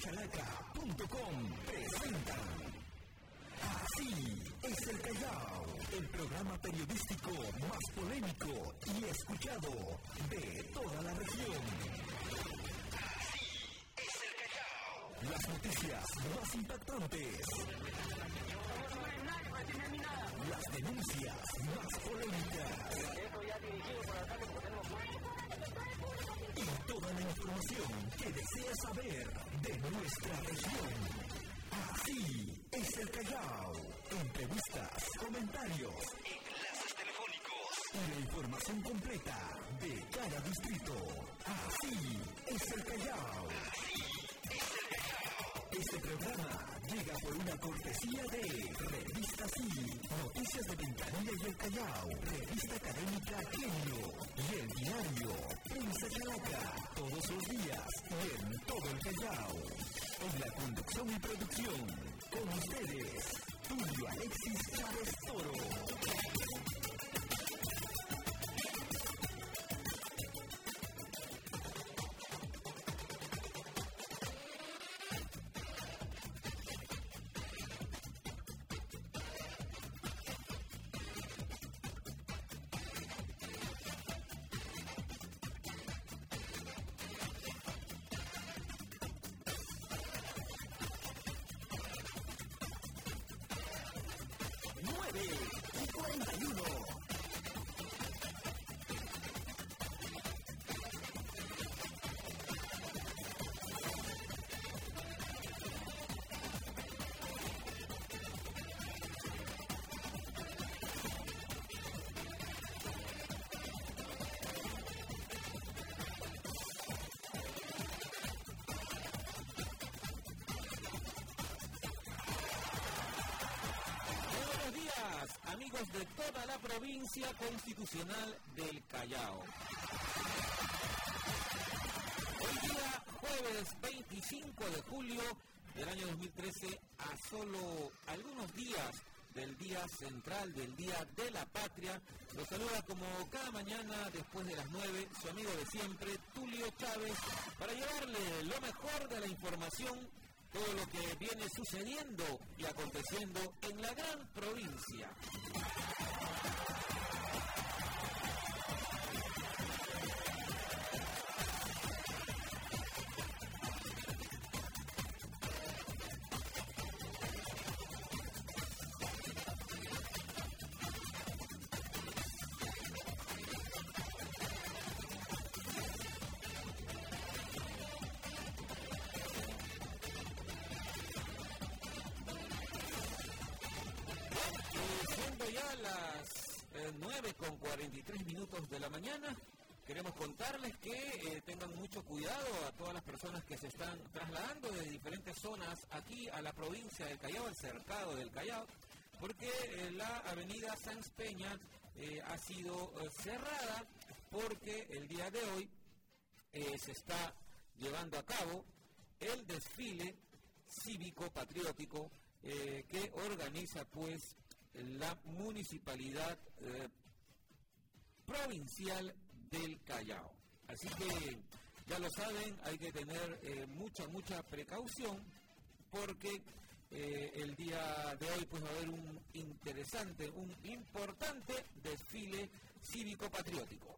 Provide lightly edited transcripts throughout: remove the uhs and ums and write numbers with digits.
Princeschalaca.com presentan Así es el Callao, el programa periodístico más polémico y escuchado de toda la región. Así es el Callao. Las noticias más impactantes. Las denuncias más polémicas. Y toda la información que deseas saber de nuestra región. Así es el Callao. Entrevistas, comentarios, enlaces telefónicos y la información completa de cada distrito. Así es el Callao. Así es el Callao. Este programa llega por una cortesía de Revista Sí, Noticias de Ventanilla y el Callao, Revista Académica Genio y el diario Princeschalaca, todos los días en todo el Callao. En la conducción y producción, con ustedes, Tulio Alexis Chávez Toro. Amigos de toda la provincia constitucional del Callao. Hoy día, jueves 25 de julio del año 2013, a solo algunos días del Día Central, del Día de la Patria, los saluda como cada mañana después de las 9, su amigo de siempre, Tulio Chávez, para llevarle lo mejor de la información, todo lo que viene sucediendo y aconteciendo en la gran provincia. Ya las 9:43 de la mañana, queremos contarles que tengan mucho cuidado a todas las personas que se están trasladando de diferentes zonas aquí a la provincia del Callao, al cercado del Callao, porque la avenida Sáenz Peña ha sido cerrada porque el día de hoy se está llevando a cabo el desfile cívico-patriótico que organiza pues la municipalidad provincial del Callao. Así que ya lo saben, hay que tener mucha precaución porque el día de hoy pues va a haber un importante desfile cívico-patriótico.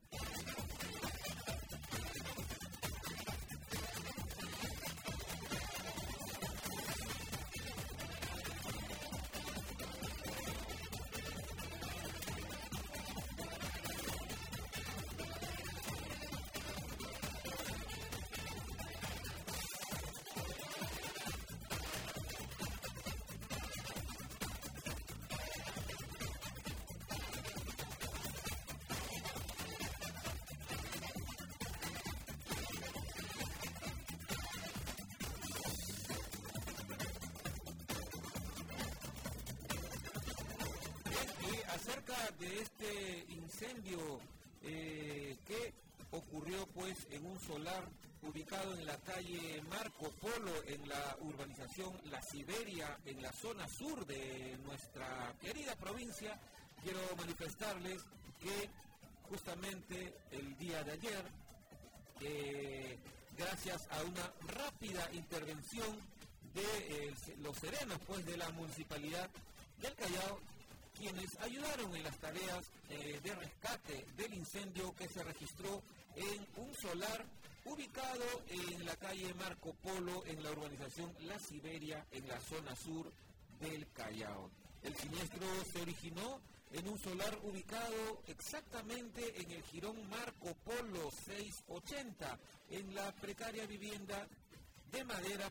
Acerca de este incendio que ocurrió pues en un solar ubicado en la calle Marco Polo, en la urbanización La Siberia, en la zona sur de nuestra querida provincia, quiero manifestarles que justamente el día de ayer gracias a una rápida intervención de los serenos de la Municipalidad del Callao, quienes ayudaron en las tareas de rescate del incendio que se registró en un solar ubicado en la calle Marco Polo, en la urbanización La Siberia, en la zona sur del Callao. El siniestro se originó en un solar ubicado exactamente en el jirón Marco Polo 680, en la precaria vivienda de madera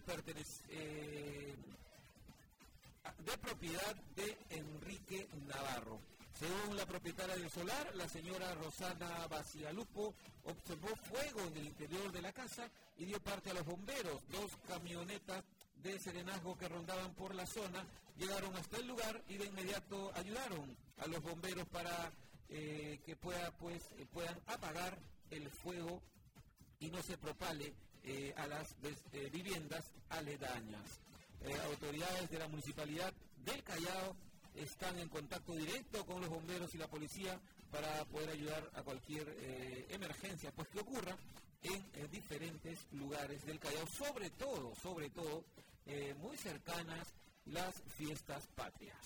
de propiedad de Enrique Navarro. Según la propietaria del solar, la señora Rosana Bacialupo, observó fuego en el interior de la casa y dio parte a los bomberos. 2 camionetas de serenazgo que rondaban por la zona llegaron hasta el lugar y de inmediato ayudaron a los bomberos para que puedan apagar el fuego y no se propale a las viviendas aledañas. Autoridades de la Municipalidad del Callao están en contacto directo con los bomberos y la policía para poder ayudar a cualquier emergencia que ocurra en diferentes lugares del Callao, sobre todo muy cercanas las fiestas patrias.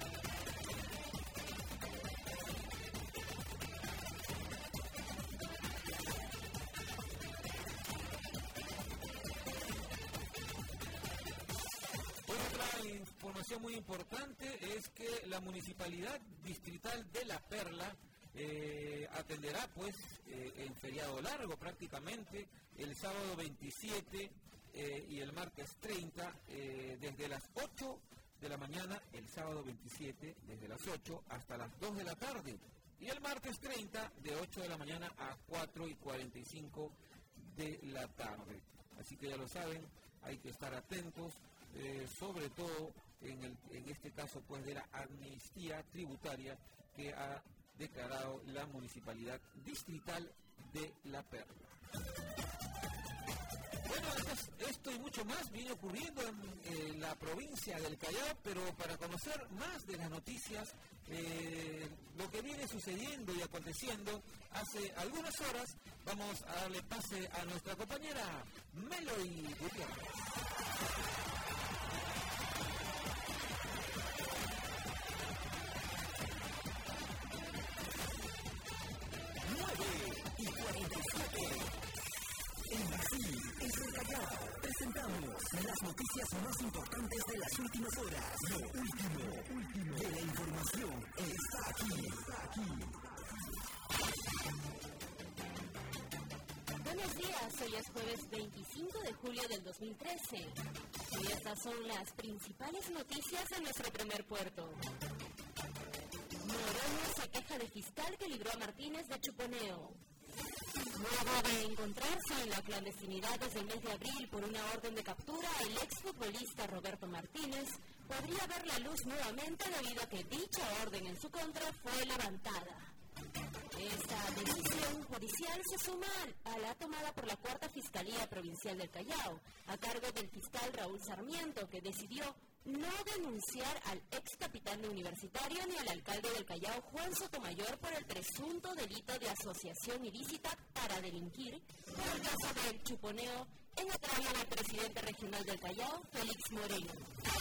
Información muy importante es que la Municipalidad Distrital de La Perla atenderá en feriado largo prácticamente el sábado 27 y el martes 30 desde las 8 de la mañana, el sábado 27 desde las 8 hasta las 2 de la tarde y el martes 30 de 8 de la mañana a 4:45 de la tarde. Así que ya lo saben, hay que estar atentos. Sobre todo en este caso de la amnistía tributaria que ha declarado la Municipalidad Distrital de La Perla. Bueno, esto y mucho más viene ocurriendo en la provincia del Callao, pero para conocer más de las noticias, lo que viene sucediendo y aconteciendo hace algunas horas, vamos a darle pase a nuestra compañera Meloy Gutiérrez. 9:47. En Brasil, es el Callao. Presentamos las noticias más importantes de las últimas horas. Lo último de la información está aquí. Buenos días, hoy es jueves 25 de julio del 2013. Y estas son las principales noticias en nuestro primer puerto. Noroña se queja de fiscal que libró a Martínez de chuponeo. Luego de encontrarse en la clandestinidad desde el mes de abril por una orden de captura, el exfutbolista Roberto Martínez podría ver la luz nuevamente debido a que dicha orden en su contra fue levantada. Esta decisión judicial se suma a la tomada por la Cuarta Fiscalía Provincial del Callao, a cargo del fiscal Raúl Sarmiento, que decidió no denunciar al ex capitán de Universitario ni al alcalde del Callao, Juan Sotomayor, por el presunto delito de asociación ilícita para delinquir por el caso del chuponeo en agravio del presidente regional del Callao, Félix Moreno.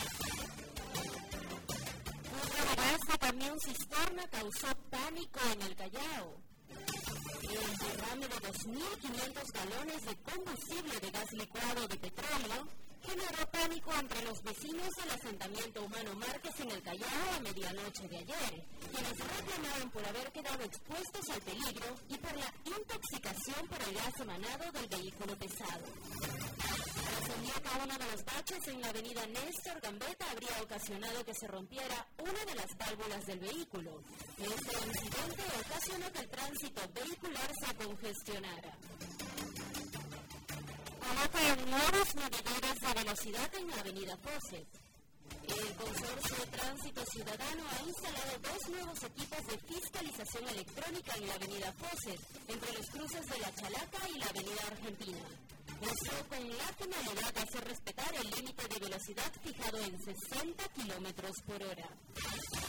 Otra vez de camión cisterna causó pánico en el Callao. El derrame de 2.500 galones de combustible de gas licuado de petróleo generó pánico entre los vecinos del asentamiento Humano Márquez en el Callao a medianoche de ayer, quienes reclamaron por haber quedado expuestos al peligro y por la intoxicación por el gas emanado del vehículo pesado. Trascendió que uno de los baches en la avenida Néstor Gambetta habría ocasionado que se rompiera una de las válvulas del vehículo. Este incidente ocasionó que el tránsito vehicular se congestionara. Colocan nuevos medidores de velocidad en la avenida Fawcett. El Consorcio de Tránsito Ciudadano ha instalado 2 nuevos equipos de fiscalización electrónica en la avenida Fawcett, entre los cruces de la Chalaca y la avenida Argentina. Esto con la finalidad de hacer respetar el límite de velocidad fijado en 60 kilómetros por hora.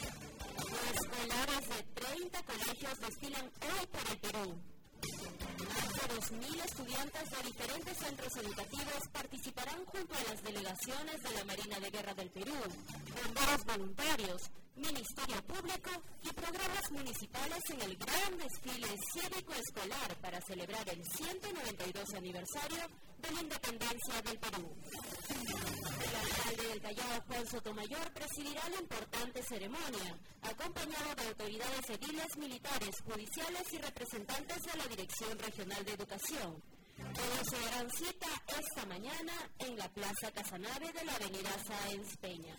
Los escolares de 30 colegios desfilan hoy por el Perú. De 2.000 estudiantes de diferentes centros educativos participarán junto a las delegaciones de la Marina de Guerra del Perú, bomberos voluntarios, Ministerio Público y programas municipales en el gran desfile cívico-escolar para celebrar el 192 aniversario de la independencia del Perú. El alcalde del Callao, Juan Sotomayor, presidirá la importante ceremonia, acompañado de autoridades ediles, militares, judiciales y representantes de la Dirección Regional de Educación. Todos se darán cita esta mañana en la Plaza Casanave de la Avenida Sáenz Peña.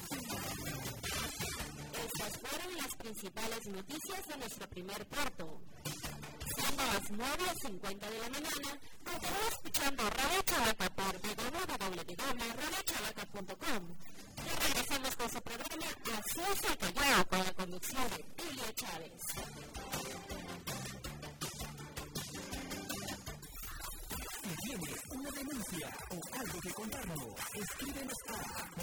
Estas fueron las principales noticias de nuestro primer puerto. Siendo las 9:50 de la mañana, continúa escuchando Radio Chalaca por www.radiochalaca.com. Y regresamos con su programa Así es el Callao, con la conducción de Julio Chávez. Si tienes una denuncia o algo que contarnos, escríbenos a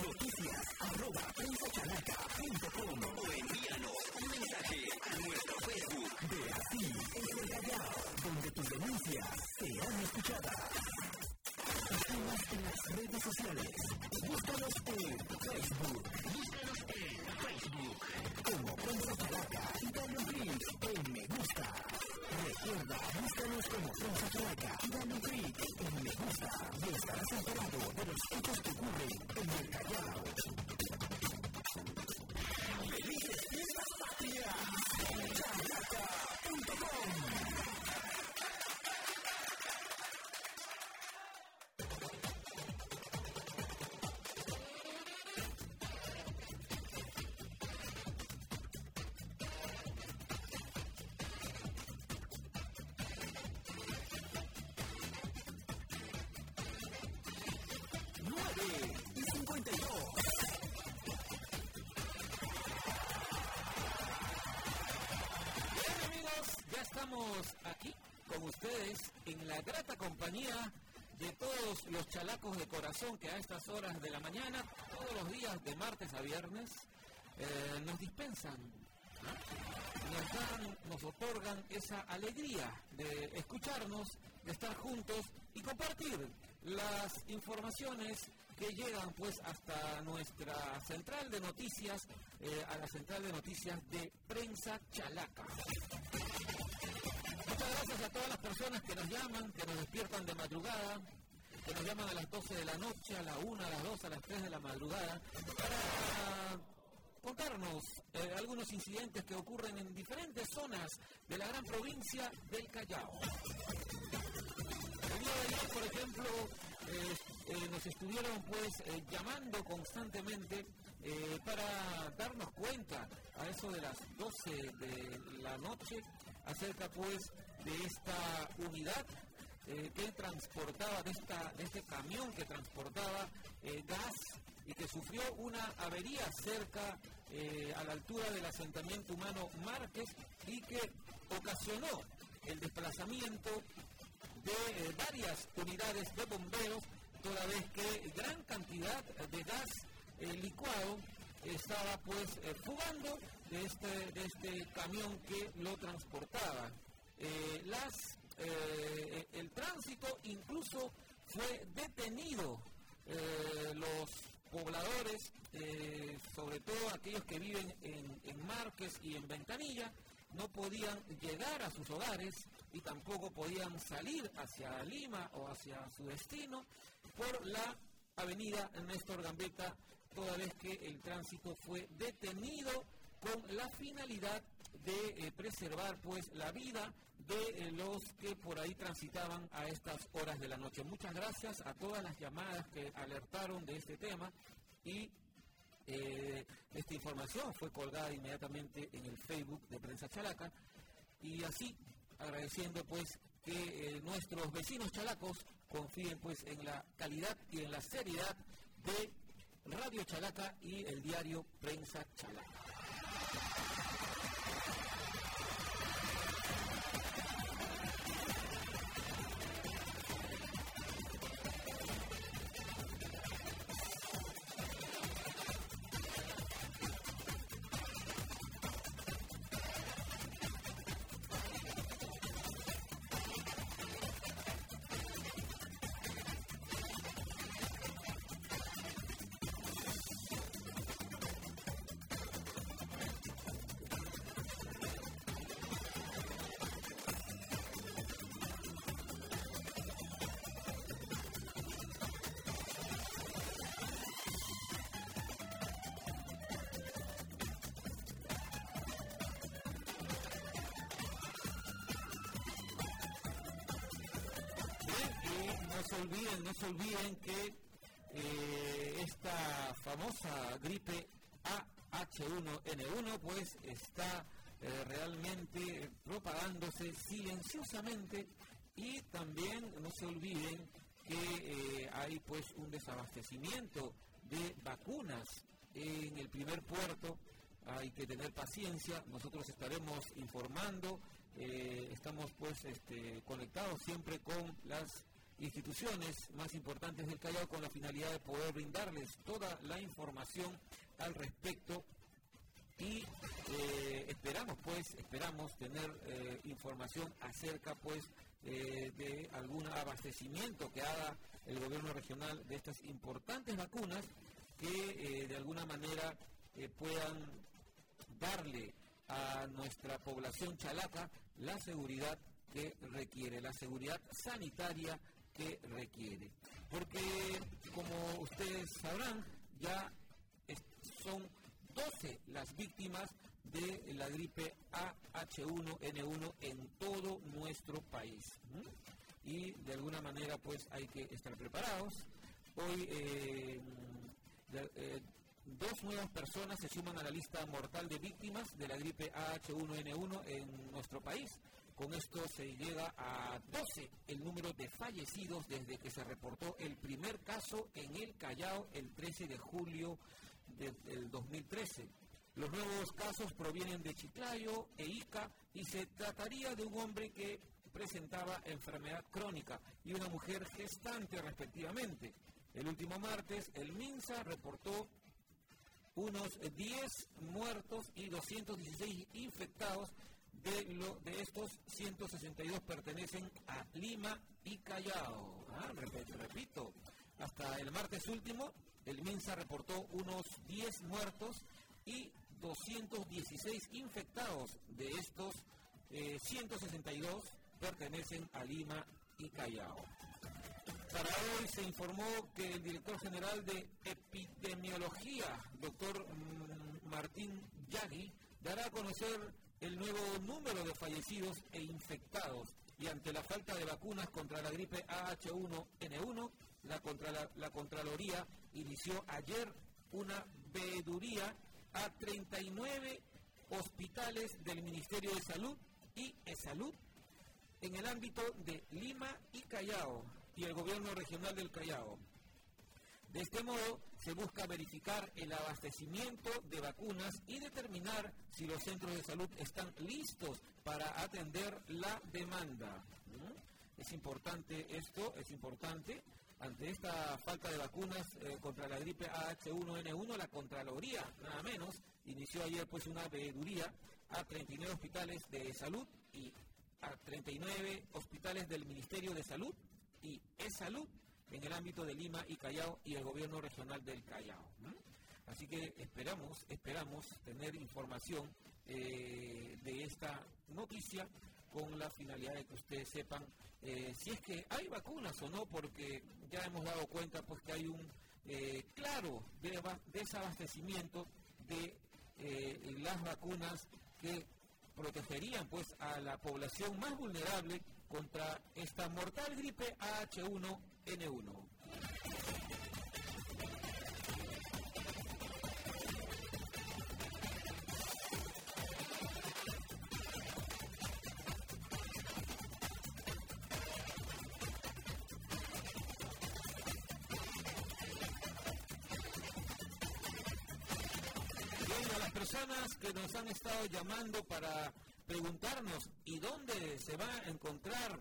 noticias@prensachalaca.com o envíanos un mensaje a nuestro Facebook de Así es el Callao, donde tus denuncias serán escuchadas. Estamos en las redes sociales. Búscanos en Facebook. Como Prensa Chalaca y dale un clic en Me Gusta. Recuerda, búscanos como Prensa Chalaca y dale un clic en Me Gusta y estarás enterado de los hechos que ocurren en el Callao. ¡Felices fiestas patrias! Chalaca.com. Estamos aquí con ustedes en la grata compañía de todos los chalacos de corazón que a estas horas de la mañana, todos los días de martes a viernes, nos dispensan, nos otorgan esa alegría de escucharnos, de estar juntos y compartir las informaciones que llegan pues hasta nuestra central de noticias, a la central de noticias de Prensa Chalaca. Muchas gracias a todas las personas que nos llaman, que nos despiertan de madrugada, que nos llaman a las 12 de la noche, a la 1, a las 2, a las 3 de la madrugada, para contarnos algunos incidentes que ocurren en diferentes zonas de la gran provincia del Callao. El día de ayer, por ejemplo, nos estuvieron pues llamando constantemente para darnos cuenta a eso de las 12 de la noche acerca pues de esta unidad que transportaba, de este camión que transportaba gas y que sufrió una avería cerca a la altura del asentamiento humano Márquez y que ocasionó el desplazamiento de varias unidades de bomberos, toda vez que gran cantidad de gas licuado estaba pues fugando de este camión que lo transportaba. El tránsito incluso fue detenido. Los pobladores, sobre todo aquellos que viven en Márquez y en Ventanilla, no podían llegar a sus hogares y tampoco podían salir hacia Lima o hacia su destino por la avenida Néstor Gambetta, toda vez que el tránsito fue detenido con la finalidad de preservar pues la vida de los que por ahí transitaban a estas horas de la noche. Muchas gracias a todas las llamadas que alertaron de este tema y esta información fue colgada inmediatamente en el Facebook de Prensa Chalaca y así agradeciendo pues que nuestros vecinos chalacos confíen pues en la calidad y en la seriedad de Radio Chalaca y el diario Prensa Chalaca. se olviden que esta famosa gripe H1N1 pues está realmente propagándose silenciosamente, y también no se olviden que hay pues un desabastecimiento de vacunas en el primer puerto. Hay que tener paciencia, nosotros estaremos informando, estamos pues conectados siempre con las instituciones más importantes del Callao con la finalidad de poder brindarles toda la información al respecto, y esperamos tener información acerca pues de algún abastecimiento que haga el gobierno regional de estas importantes vacunas que de alguna manera puedan darle a nuestra población chalaca la seguridad que requiere, la seguridad sanitaria que requiere. Porque, como ustedes sabrán, ya son 12 las víctimas de la gripe H1N1 en todo nuestro país. Y de alguna manera, pues, hay que estar preparados. Hoy, 2 nuevas personas se suman a la lista mortal de víctimas de la gripe H1N1 en nuestro país. Con esto se llega a 12 el número de fallecidos desde que se reportó el primer caso en el Callao el 13 de julio del 2013. Los nuevos casos provienen de Chiclayo e Ica, y se trataría de un hombre que presentaba enfermedad crónica y una mujer gestante respectivamente. El último martes, el MINSA reportó unos 10 muertos y 216 infectados. De estos, 162 pertenecen a Lima y Callao. Repito, hasta el martes último, el MINSA reportó unos 10 muertos y 216 infectados. De estos, 162 pertenecen a Lima y Callao. Para hoy se informó que el director general de Epidemiología, doctor Martín Yagui, dará a conocer el nuevo número de fallecidos e infectados, y ante la falta de vacunas contra la gripe H1N1, la Contraloría inició ayer una veeduría a 39 hospitales del Ministerio de Salud y E-Salud en el ámbito de Lima y Callao y el gobierno regional del Callao. De este modo, se busca verificar el abastecimiento de vacunas y determinar si los centros de salud están listos para atender la demanda. Es importante esto, es importante. Ante esta falta de vacunas contra la gripe H1N1, la Contraloría, nada menos, inició ayer pues una veeduría a 39 hospitales de salud y a 39 hospitales del Ministerio de Salud y E-Salud en el ámbito de Lima y Callao y el gobierno regional del Callao. Así que esperamos tener información de esta noticia con la finalidad de que ustedes sepan si es que hay vacunas o no, porque ya hemos dado cuenta pues que hay un claro desabastecimiento de las vacunas que protegerían pues a la población más vulnerable contra esta mortal gripe H1N1. Bien, a las personas que nos han estado llamando para preguntarnos y dónde se va a encontrar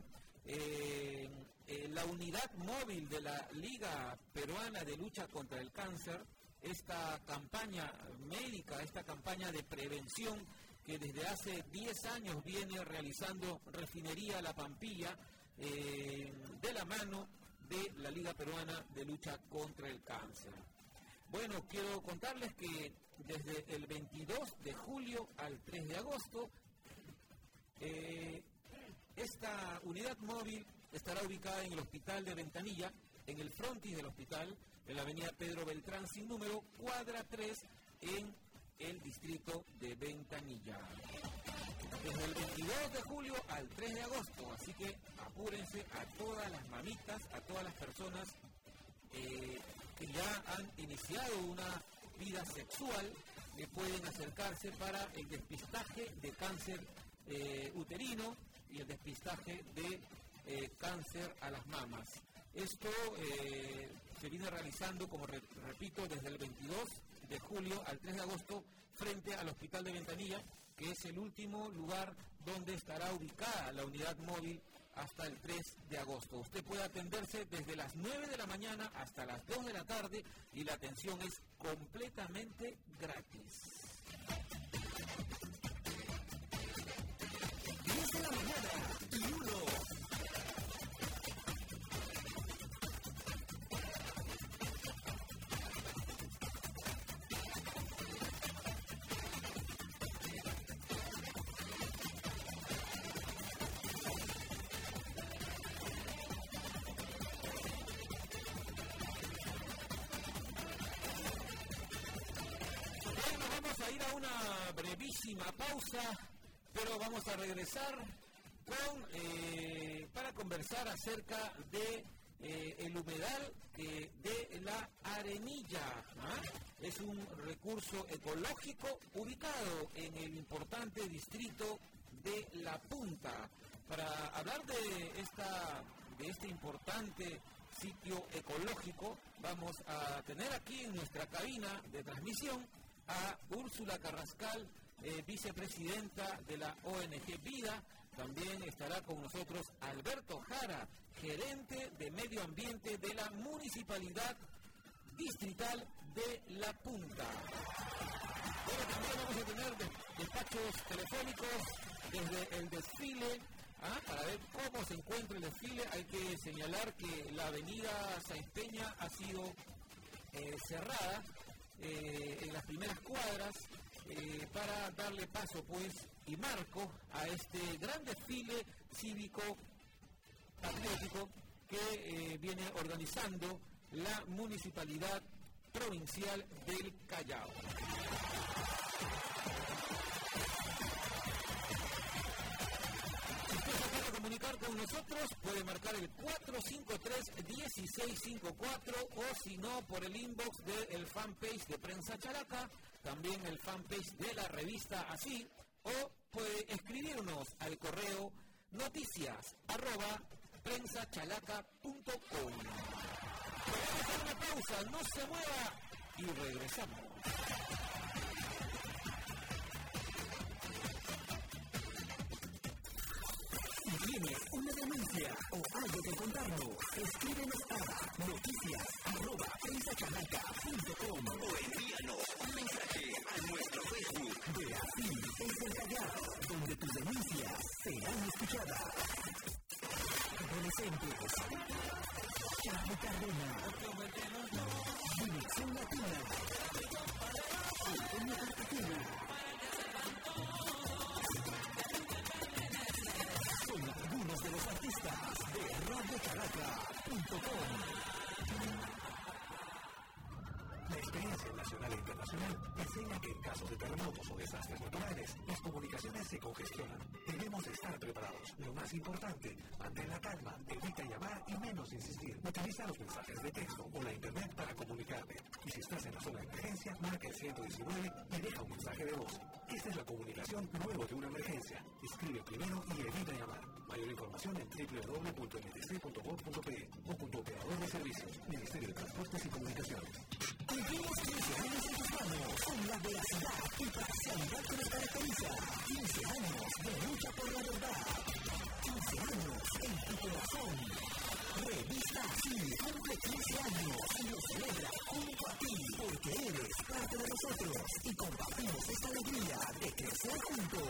la unidad móvil de la Liga Peruana de Lucha contra el Cáncer, esta campaña médica, esta campaña de prevención que desde hace 10 años viene realizando Refinería La Pampilla de la mano de la Liga Peruana de Lucha contra el Cáncer. Bueno, quiero contarles que desde el 22 de julio al 3 de agosto, esta unidad móvil estará ubicada en el Hospital de Ventanilla, en el frontis del hospital, en la avenida Pedro Beltrán, sin número, cuadra 3, en el distrito de Ventanilla. Desde el 22 de julio al 3 de agosto, así que apúrense a todas las mamitas, a todas las personas que ya han iniciado una vida sexual, que pueden acercarse para el despistaje de cáncer uterino y el despistaje de cáncer a las mamas. Esto se viene realizando, como repito, desde el 22 de julio al 3 de agosto frente al Hospital de Ventanilla, que es el último lugar donde estará ubicada la unidad móvil hasta el 3 de agosto. Usted puede atenderse desde las 9 de la mañana hasta las 2 de la tarde y la atención es completamente gratis. 10 de la mañana y 1. A ir a una brevísima pausa, pero vamos a regresar para conversar acerca de el humedal de la Arenilla. Es un recurso ecológico ubicado en el importante distrito de La Punta. Para hablar de este importante sitio ecológico, vamos a tener aquí en nuestra cabina de transmisión a Úrsula Carrascal, vicepresidenta de la ONG Vida. También estará con nosotros Alberto Jara, gerente de medio ambiente de la Municipalidad Distrital de La Punta. Bueno, también vamos a tener despachos telefónicos desde el desfile. Para ver cómo se encuentra el desfile, hay que señalar que la avenida Sáenz Peña ha sido cerrada en las primeras cuadras para darle paso y marco a este gran desfile cívico patriótico que viene organizando la Municipalidad Provincial del Callao. Comunicar con nosotros, puede marcar el 453-1654 o si no por el inbox del fanpage de Prensa Chalaca, también el fanpage de la revista Así, o puede escribirnos al correo noticias@prensachalaca.com. Vamos a hacer una pausa, no se mueva y regresamos. ¿Tienes una denuncia o algo que contarnos? Escríbenos a noticias@prensachalaca.com o envíanos un mensaje a nuestro Facebook de Así es el Callao, donde tus denuncias serán escuchadas. Adolescentes, Charly Cardona, Dimensión Latina, Antonio Cartagena. Son algunos de los artistas de radiochalaca.com. La experiencia nacional e internacional enseña que en casos de terremotos o desastres naturales, las comunicaciones se congestionan. Debemos estar preparados. Lo más importante, mantén la calma, evita llamar y menos insistir. Utiliza los mensajes de texto o la internet para comunicarte. Y si estás en la zona de emergencia, marca el 119 y deja un mensaje de voz. Esta es la comunicación luego de una emergencia. Escribe primero y evita llamar. Mayor información en www.mtc.gov.pe o con tu operador de servicios, Ministerio de Transportes y Comunicaciones. Cumplimos 15 años en tus manos, con la veracidad y parcialidad que nos caracteriza. 15 años de lucha por la verdad. 15 años en tu corazón. Revista Así cumple 15 años y lo celebra junto a ti, porque eres parte de nosotros y compartimos esta alegría de crecer juntos.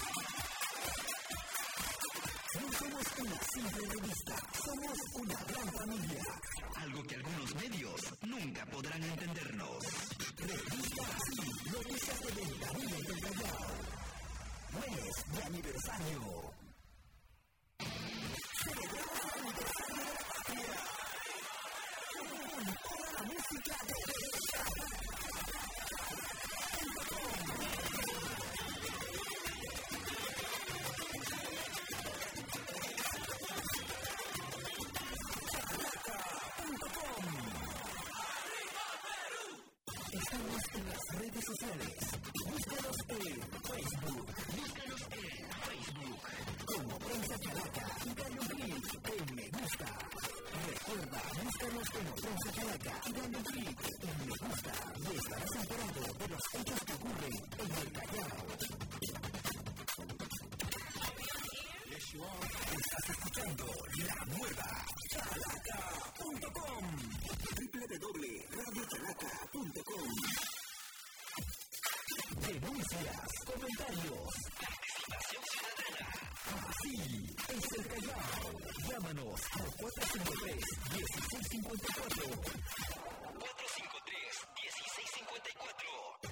No somos una simple revista, somos una gran familia. Algo que algunos medios nunca podrán entendernos. Revista Así, noticias de Ventanilla y del Callao. Mes de aniversario. Celebramos el aniversario de la patria. Con toda la música de en las redes sociales. Búscanos en Facebook. Como Prensa Chalaca y dale un clic en me gusta. Recuerda, búscanos como Prensa Chalaca y dale un clic en me gusta. Y estarás enterado de los hechos que ocurren en el Callao. Estás escuchando La Nueva Chalaca.com. www.radiochalaca.com. Denuncias, comentarios, participación ciudadana. Así es el Callao. Llámanos al 453-1654. 453-1654.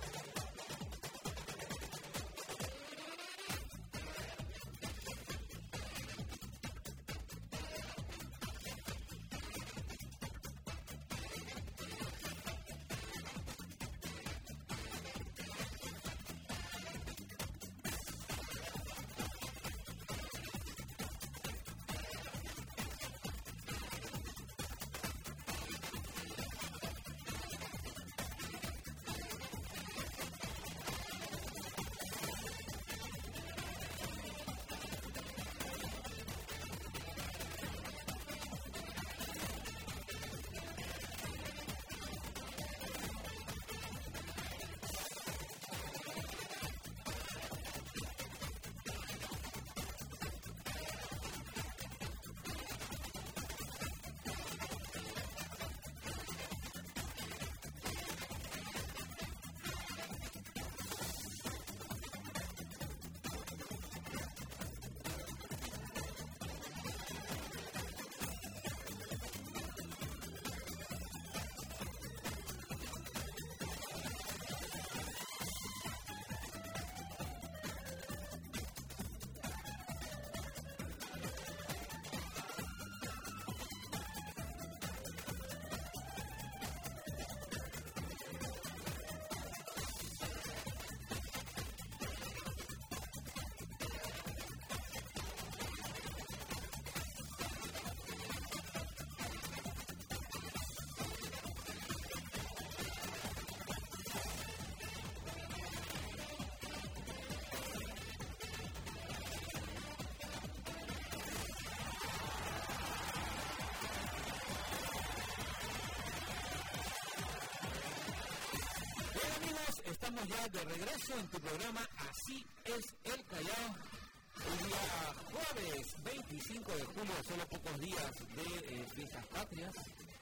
Estamos ya de regreso en tu programa Así es el Callao. El día jueves 25 de julio, solo pocos días de fiestas patrias,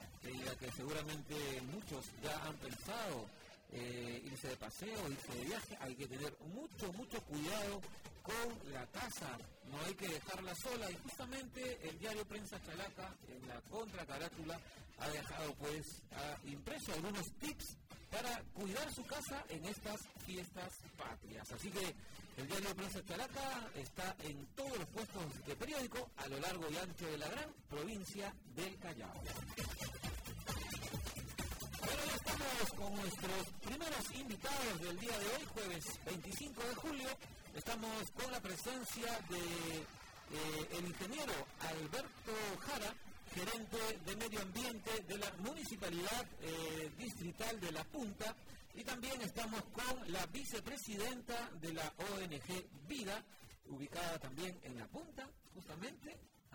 ya que seguramente muchos ya han pensado irse de paseo, irse de viaje. Hay que tener mucho cuidado con la casa, no hay que dejarla sola, y justamente el diario Prensa Chalaca en la contracarátula ha dejado impreso algunos tips para cuidar su casa en estas fiestas patrias. Así que el diario Prensa Chalaca está en todos los puestos de periódico a lo largo y ancho de la gran provincia del Callao. Bueno, ya estamos con nuestros primeros invitados del día de hoy, jueves 25 de julio. Estamos con la presencia de el ingeniero Alberto Jara, gerente de medio ambiente de la Municipalidad Distrital de La Punta, y también estamos con la vicepresidenta de la ONG Vida, ubicada también en La Punta, justamente,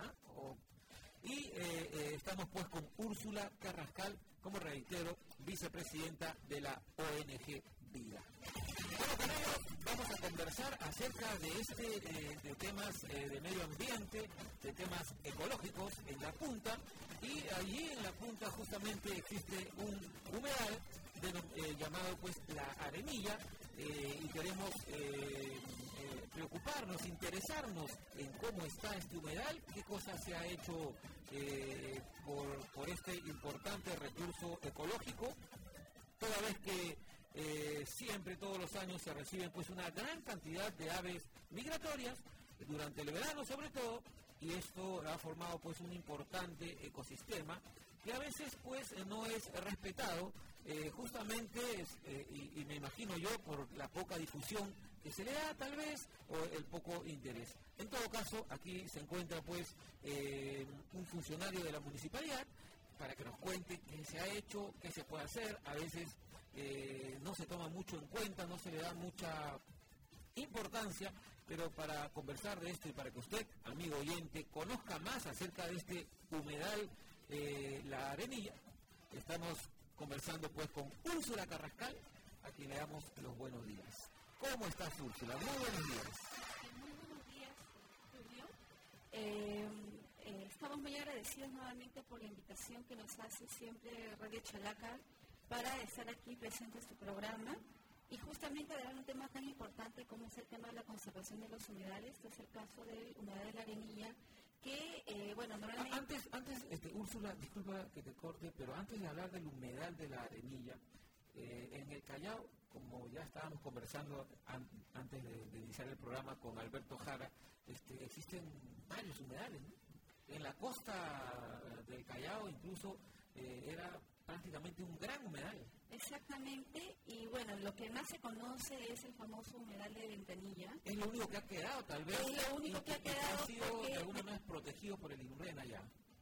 y estamos pues con Úrsula Carrascal, como reitero, vicepresidenta de la ONG Vida. Bueno, con ellos vamos a conversar acerca de temas de medio ambiente, de temas ecológicos en La Punta, y allí en La Punta justamente existe un humedal llamado pues La Arenilla, y queremos preocuparnos, interesarnos en cómo está este humedal, qué cosas se ha hecho por este importante recurso ecológico, toda vez que siempre, todos los años, se reciben pues una gran cantidad de aves migratorias, durante el verano sobre todo, y esto ha formado pues un importante ecosistema que a veces pues no es respetado, justamente, y me imagino yo, por la poca difusión que se le da tal vez, o el poco interés. En todo caso, aquí se encuentra pues un funcionario de la municipalidad para que nos cuente qué se ha hecho, qué se puede hacer. A veces no se toma mucho en cuenta, no se le da mucha importancia, pero para conversar de esto y para que usted, amigo oyente, conozca más acerca de este humedal La Arenilla, estamos conversando pues con Úrsula Carrascal, a quien le damos los buenos días. ¿Cómo estás, Úrsula? Muy buenos días. Muy buenos días, Julio. Estamos muy agradecidos nuevamente por la invitación que nos hace siempre Radio Chalaca para estar aquí presente en su programa y justamente hablar un tema tan importante como es el tema de la conservación de los humedales. Este es el caso del humedal de La Arenilla, que, normalmente... Antes, Úrsula, disculpa que te corte, pero antes de hablar del humedal de La Arenilla, en el Callao, como ya estábamos conversando antes de iniciar el programa con Alberto Jara, existen varios humedales, ¿no? En la costa del Callao incluso era prácticamente un gran humedal. Exactamente, y bueno, lo que más se conoce es el famoso humedal de Ventanilla. Es lo único que ha quedado, tal vez. Es lo único que ha quedado. ¿Ha sido de alguna manera protegido por el INREN allá?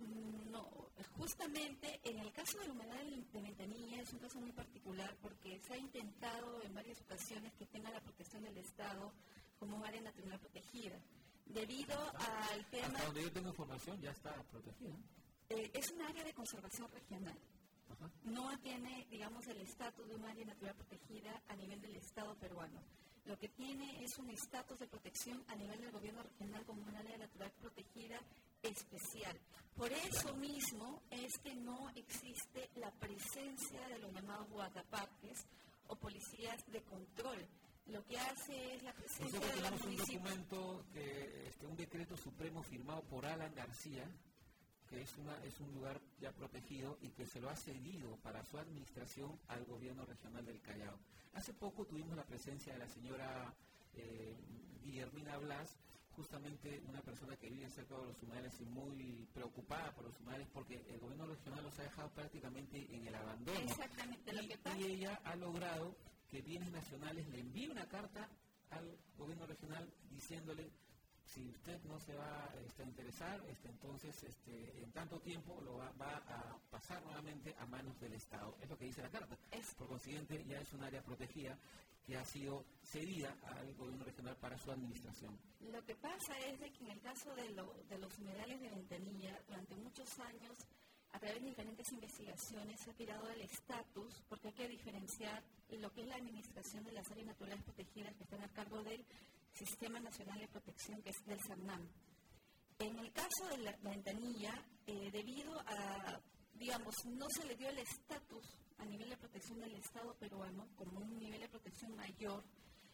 No, justamente en el caso del humedal de Ventanilla es un caso muy particular porque se ha intentado en varias ocasiones que tenga la protección del Estado como un área natural protegida. Debido al tema... Hasta donde yo tengo información ya está protegida. Es un área de conservación regional. Ajá. No tiene, digamos, el estatus de un área natural protegida a nivel del Estado peruano. Lo que tiene es un estatus de protección a nivel del gobierno regional como un área natural protegida especial. Por eso mismo es que no existe la presencia de los llamados guardaparques o policías de control. Lo que hace es la presencia de los municipios. Nosotros tenemos un documento, un decreto supremo firmado por Alan García, que es un lugar ya protegido y que se lo ha cedido para su administración al gobierno regional del Callao. Hace poco tuvimos la presencia de la señora Guillermina Blas, justamente una persona que vive cerca de los humedales y muy preocupada por los humedales porque el gobierno regional los ha dejado prácticamente en el abandono. Exactamente, lo que pasa. Y ella ha logrado que Bienes Nacionales le envíe una carta al gobierno regional diciéndole: si usted no se va a interesar, entonces en tanto tiempo lo va a pasar nuevamente a manos del Estado. Es lo que dice la carta. Por consiguiente, ya es un área protegida que ha sido cedida al gobierno regional para su administración. Lo que pasa es de que en el caso de los humedales de Ventanilla, durante muchos años, a través de diferentes investigaciones, se ha tirado el estatus, porque hay que diferenciar lo que es la administración de las áreas naturales protegidas que están a cargo del Sistema Nacional de Protección, que es del SANAM. En el caso de la Ventanilla, debido a, digamos, no se le dio el estatus a nivel de protección del Estado peruano como un nivel de protección mayor,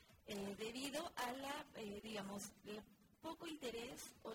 debido a el poco interés o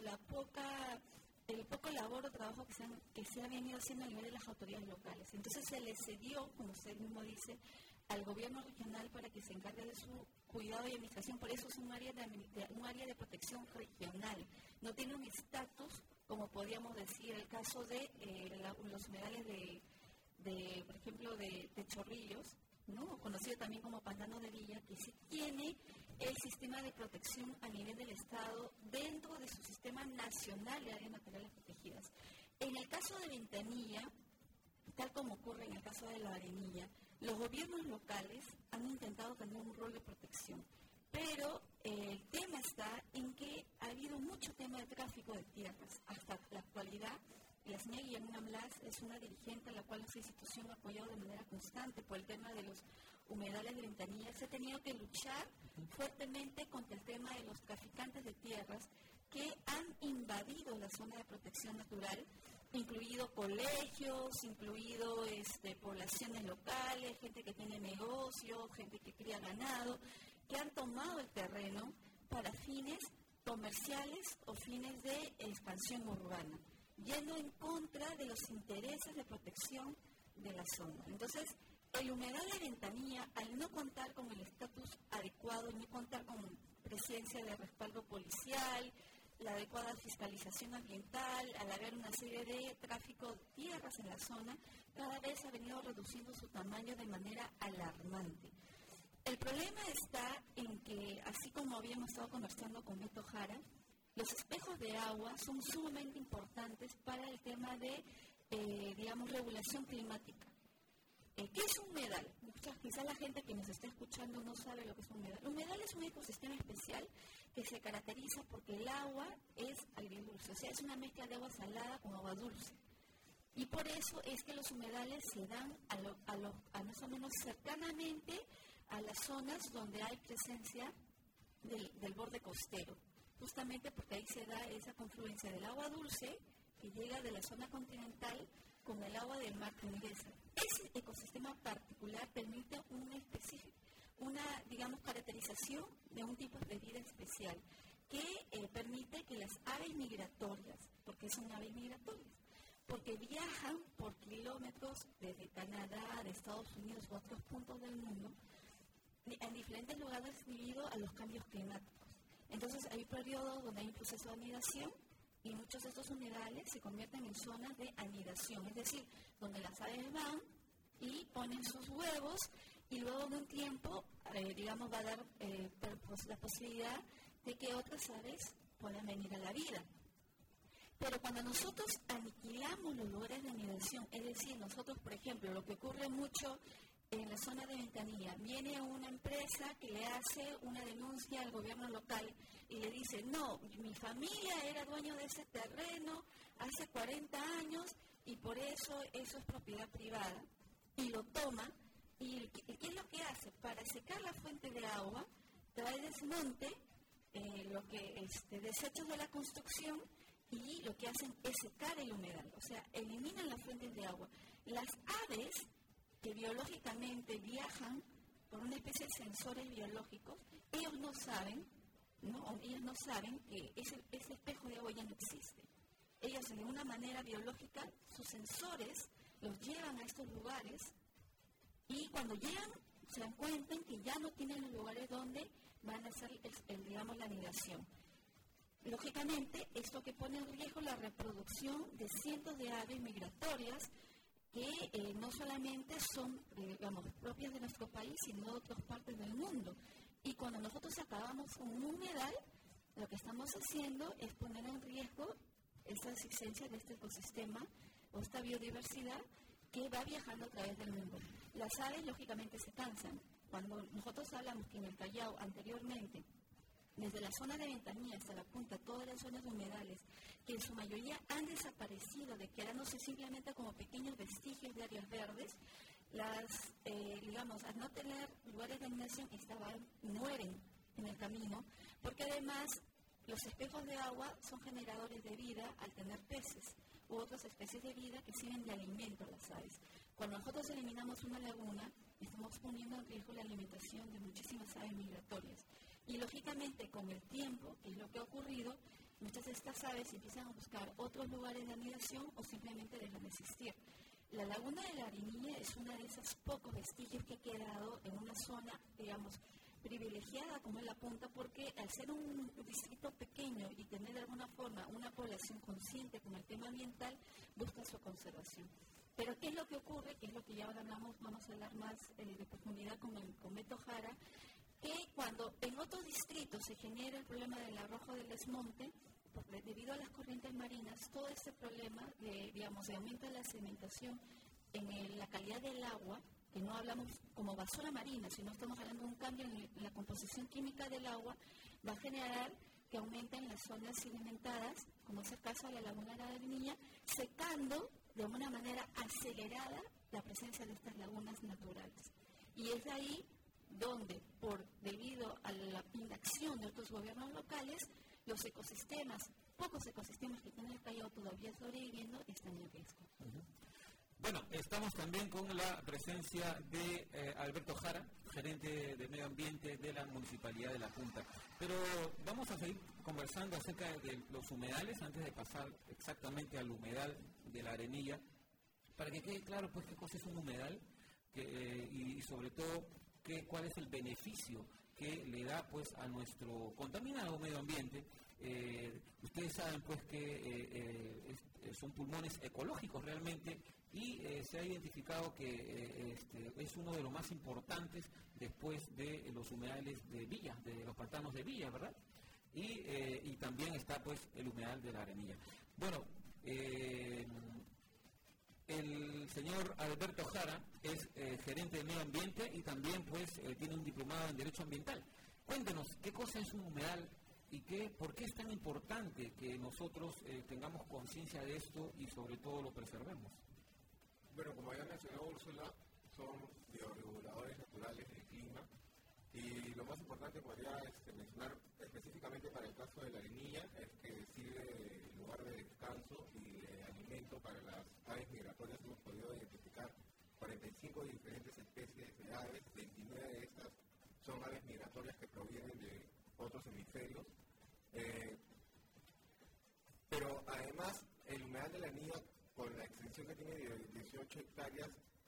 el poco labor o trabajo que se ha venido haciendo a nivel de las autoridades locales. Entonces se le cedió, como usted mismo dice, al gobierno regional para que se encargue de su cuidado y administración. Por eso es un área de protección regional. No tiene un estatus, como podríamos decir, el caso de los humedales por ejemplo, de Chorrillos, ¿no? Conocido también como Pantano de Villa, que sí tiene el sistema de protección a nivel del Estado dentro de su sistema nacional de áreas naturales protegidas. En el caso de Ventanilla, tal como ocurre en el caso de La Arenilla, los gobiernos locales han intentado tener un rol de protección, pero el tema está en que ha habido mucho tema de tráfico de tierras. Hasta la actualidad, la señora Guillermina Blas es una dirigente a la cual nuestra institución ha apoyado de manera constante por el tema de los humedales de Ventanilla. Se ha tenido que luchar fuertemente contra el tema de los traficantes de tierras que han invadido la zona de protección natural, incluido colegios, incluido poblaciones locales, gente que tiene negocio, gente que cría ganado, que han tomado el terreno para fines comerciales o fines de expansión urbana, yendo en contra de los intereses de protección de la zona. Entonces, el humedal de Ventanilla, al no contar con el estatus adecuado, no contar con presencia de respaldo policial, la adecuada fiscalización ambiental, al haber una serie de tráfico de tierras en la zona, cada vez ha venido reduciendo su tamaño de manera alarmante. El problema está en que, así como habíamos estado conversando con Beto Jara, los espejos de agua son sumamente importantes para el tema de, regulación climática. ¿Qué es un humedal? quizás la gente que nos está escuchando no sabe lo que es un humedal. Un humedal es un ecosistema especial que se caracteriza porque el agua es agridulce, o sea, es una mezcla de agua salada con agua dulce. Y por eso es que los humedales se dan a más o menos cercanamente a las zonas donde hay presencia del borde costero, justamente porque ahí se da esa confluencia del agua dulce que llega de la zona continental con el agua del mar que ingresa. Ese ecosistema particular permite una caracterización de un tipo de vida especial que permite que las aves migratorias, porque son aves migratorias, porque viajan por kilómetros desde Canadá, de Estados Unidos u otros puntos del mundo, en diferentes lugares debido a los cambios climáticos. Entonces hay periodos donde hay un proceso de anidación y muchos de estos humedales se convierten en zonas de anidación, es decir, donde las aves van y ponen sus huevos y luego de un tiempo, va a dar la posibilidad de que otras aves puedan venir a la vida. Pero cuando nosotros aniquilamos los lugares de anidación, es decir, nosotros, por ejemplo, lo que ocurre mucho en la zona de Ventanilla, viene una empresa que le hace una denuncia al gobierno local y le dice, no, mi familia era dueño de ese terreno hace 40 años y por eso es propiedad privada, y lo toma, y ¿qué es lo que hace? Para secar la fuente de agua, trae desmonte, desechos de la construcción, y lo que hacen es secar el humedal, o sea, eliminan las fuentes de agua. Las aves que biológicamente viajan por una especie de sensores biológicos, ellos no saben que ese espejo de agua ya no existe. Ellos de una manera biológica, sus sensores los llevan a estos lugares y cuando llegan se dan cuenta que ya no tienen los lugares donde van a hacer la anidación. Lógicamente, esto que pone en riesgo la reproducción de cientos de aves migratorias que no solamente son, propias de nuestro país, sino de otras partes del mundo. Y cuando nosotros acabamos con un humedal, lo que estamos haciendo es poner en riesgo esta existencia de este ecosistema o esta biodiversidad que va viajando a través del mundo. Las aves, lógicamente, se cansan. Cuando nosotros hablamos que en el Callao, anteriormente, desde la zona de Ventanilla hasta la punta, todas las zonas de humedales, que en su mayoría han desaparecido, de quedándose simplemente como pequeños vestigios de áreas verdes, al no tener lugares de anidación, mueren en el camino, porque además los espejos de agua son generadores de vida al tener peces u otras especies de vida que sirven de alimento a las aves. Cuando nosotros eliminamos una laguna, estamos poniendo en riesgo la alimentación de muchísimas aves migratorias. Y lógicamente con el tiempo, que es lo que ha ocurrido, muchas de estas aves empiezan a buscar otros lugares de anidación o simplemente dejan de existir. La laguna de la Arenilla es una de esos pocos vestigios que ha quedado en una zona, privilegiada como es la punta, porque al ser un distrito pequeño y tener de alguna forma una población consciente con el tema ambiental, busca su conservación. Pero ¿qué es lo que ocurre? Que es lo que ya ahora vamos a hablar más de profundidad con Beto Jara, que cuando en otros distritos se genera el problema del arrojo del desmonte, debido a las corrientes marinas, todo este problema de aumento de la sedimentación en la calidad del agua, que no hablamos como basura marina, sino estamos hablando de un cambio en la composición química del agua, va a generar que aumenten las zonas sedimentadas, como es el caso de la laguna de la Arenilla, secando de una manera acelerada la presencia de estas lagunas naturales. Y es ahí donde, debido a la inacción de otros gobiernos locales, los pocos ecosistemas que tienen el Callao todavía sobreviviendo, están en riesgo. Bueno, estamos también con la presencia de Alberto Jara, gerente de Medio Ambiente de la Municipalidad de La Punta. Pero vamos a seguir conversando acerca de los humedales, antes de pasar exactamente al humedal de la Arenilla, para que quede claro pues qué cosa es un humedal y sobre todo cuál es el beneficio que le da pues a nuestro contaminado medio ambiente. Ustedes saben pues que son pulmones ecológicos realmente y se ha identificado que es uno de los más importantes después de los humedales de Villa, de los pantanos de Villa, ¿verdad? Y también está pues el humedal de la Arenilla. Bueno, El señor Alberto Jara es gerente de medio ambiente y también pues tiene un diplomado en Derecho Ambiental. Cuéntenos, ¿qué cosa es un humedal y por qué es tan importante que nosotros tengamos conciencia de esto y sobre todo lo preservemos? Bueno, como ya mencionó Úrsula, son bioreguladores naturales del clima y lo más importante podría mencionar específicamente para el caso de la arenilla es que sirve de lugar de descanso y de alimento para las aves migratorias. Hemos podido identificar 45 diferentes especies de aves, 29 de estas son aves migratorias que provienen de otros hemisferios. Pero además, el humedal de la Arenilla, con la extensión que tiene de 18 hectáreas,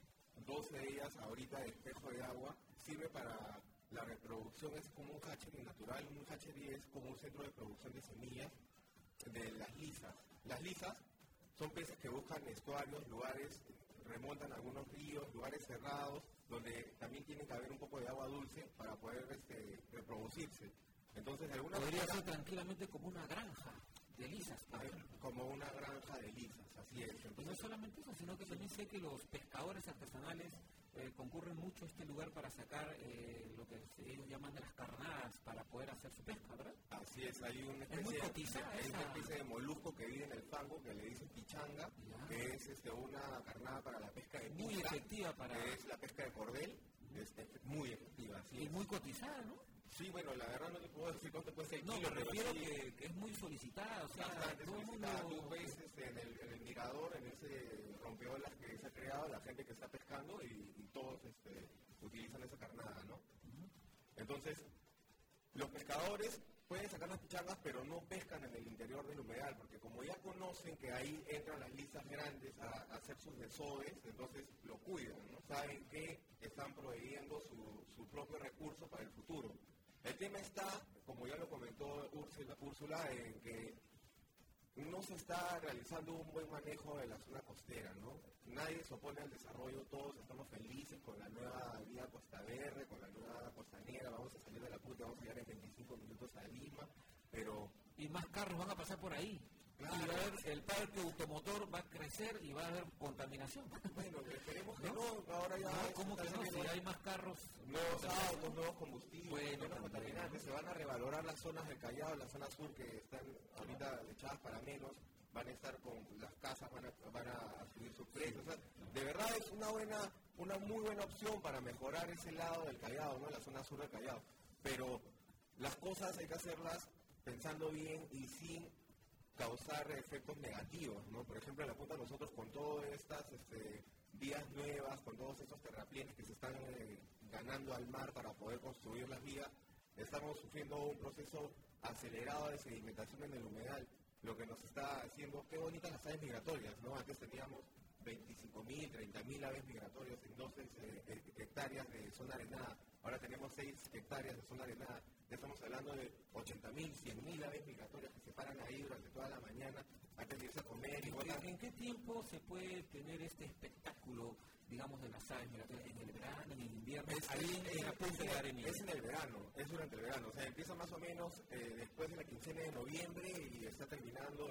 12 de ellas ahorita de espejo de agua, sirve para la reproducción. Es como un hatchery natural. Un hatchery es como un centro de producción de semillas de las lisas. Las lisas son peces que buscan estuarios, lugares, remontan algunos ríos, lugares cerrados, donde también tiene que haber un poco de agua dulce para poder reproducirse. Entonces, de alguna podría manera, ser tranquilamente como una granja de lisas, como una granja de lisas, así es. Entonces, y no solamente eso, sino que también sé que los pescadores artesanales concurren mucho a este lugar para sacar lo que ellos llaman de las carnadas para poder hacer su pesca, ¿verdad? Así es, hay una especie de molusco que vive en el fango que le dicen pichanga, que es una carnada para la pesca de muy pica, efectiva para... que es la pesca de cordel, es muy efectiva. Y es muy cotizada, ¿no? Sí, bueno, la verdad no te puedo decir cuánto puede ser el no, kilo, me refiero que es muy solicitada, o sea, todo el mundo... Tú ves en el mirador, en ese rompeolas que se ha creado, la gente que está pescando y todos utilizan esa carnada, ¿no? Entonces, los pescadores pueden sacar las pichangas, pero no pescan en el interior del humedal, porque como ya conocen que ahí entran las lisas grandes a hacer sus desoves, entonces lo cuidan, ¿no? Saben que están proveyendo su propio recurso para el futuro. El tema está, como ya lo comentó Úrsula, en que no se está realizando un buen manejo de la zona costera, ¿no? Nadie se opone al desarrollo, todos estamos felices con la nueva vía Costa Verde, con la nueva costanera, vamos a salir de la punta, vamos a llegar en 25 minutos a Lima, pero... Y más carros van a pasar por ahí. Claro. Y va a haber, el parque automotor va a crecer y va a haber contaminación. Bueno, esperemos que no, ahora ya... No, ¿cómo que no? Si hay más carros... Nuevos autos, nuevos combustibles, menos contaminantes, se van a revalorar las zonas del Callao, la zona sur que están ahorita echadas para menos, van a estar con las casas, van a subir sus precios. O sea, de verdad es una muy buena opción para mejorar ese lado del Callao, ¿no? La zona sur del Callao. Pero las cosas hay que hacerlas pensando bien y sin causar efectos negativos, ¿no? Por ejemplo, en la punta nosotros con todas estas vías nuevas, con todos esos terraplenes que se están ganando al mar para poder construir las vías, estamos sufriendo un proceso acelerado de sedimentación en el humedal, lo que nos está haciendo, qué bonitas las aves migratorias, ¿no? Antes teníamos 25.000, 30.000 aves migratorias en 12 hectáreas de zona arenada, ahora tenemos 6 hectáreas de zona arenada, ya estamos hablando de 80.000, 100.000 aves migratorias que se paran ahí durante toda la mañana antes de irse a comer y votar. ¿En qué tiempo se puede tener este espectáculo, digamos, de las aves migratorias? ¿En el verano, en el invierno? En la punta de la Arenilla. Es en el verano, es durante el verano. O sea, empieza más o menos después de la quincena de noviembre y está terminando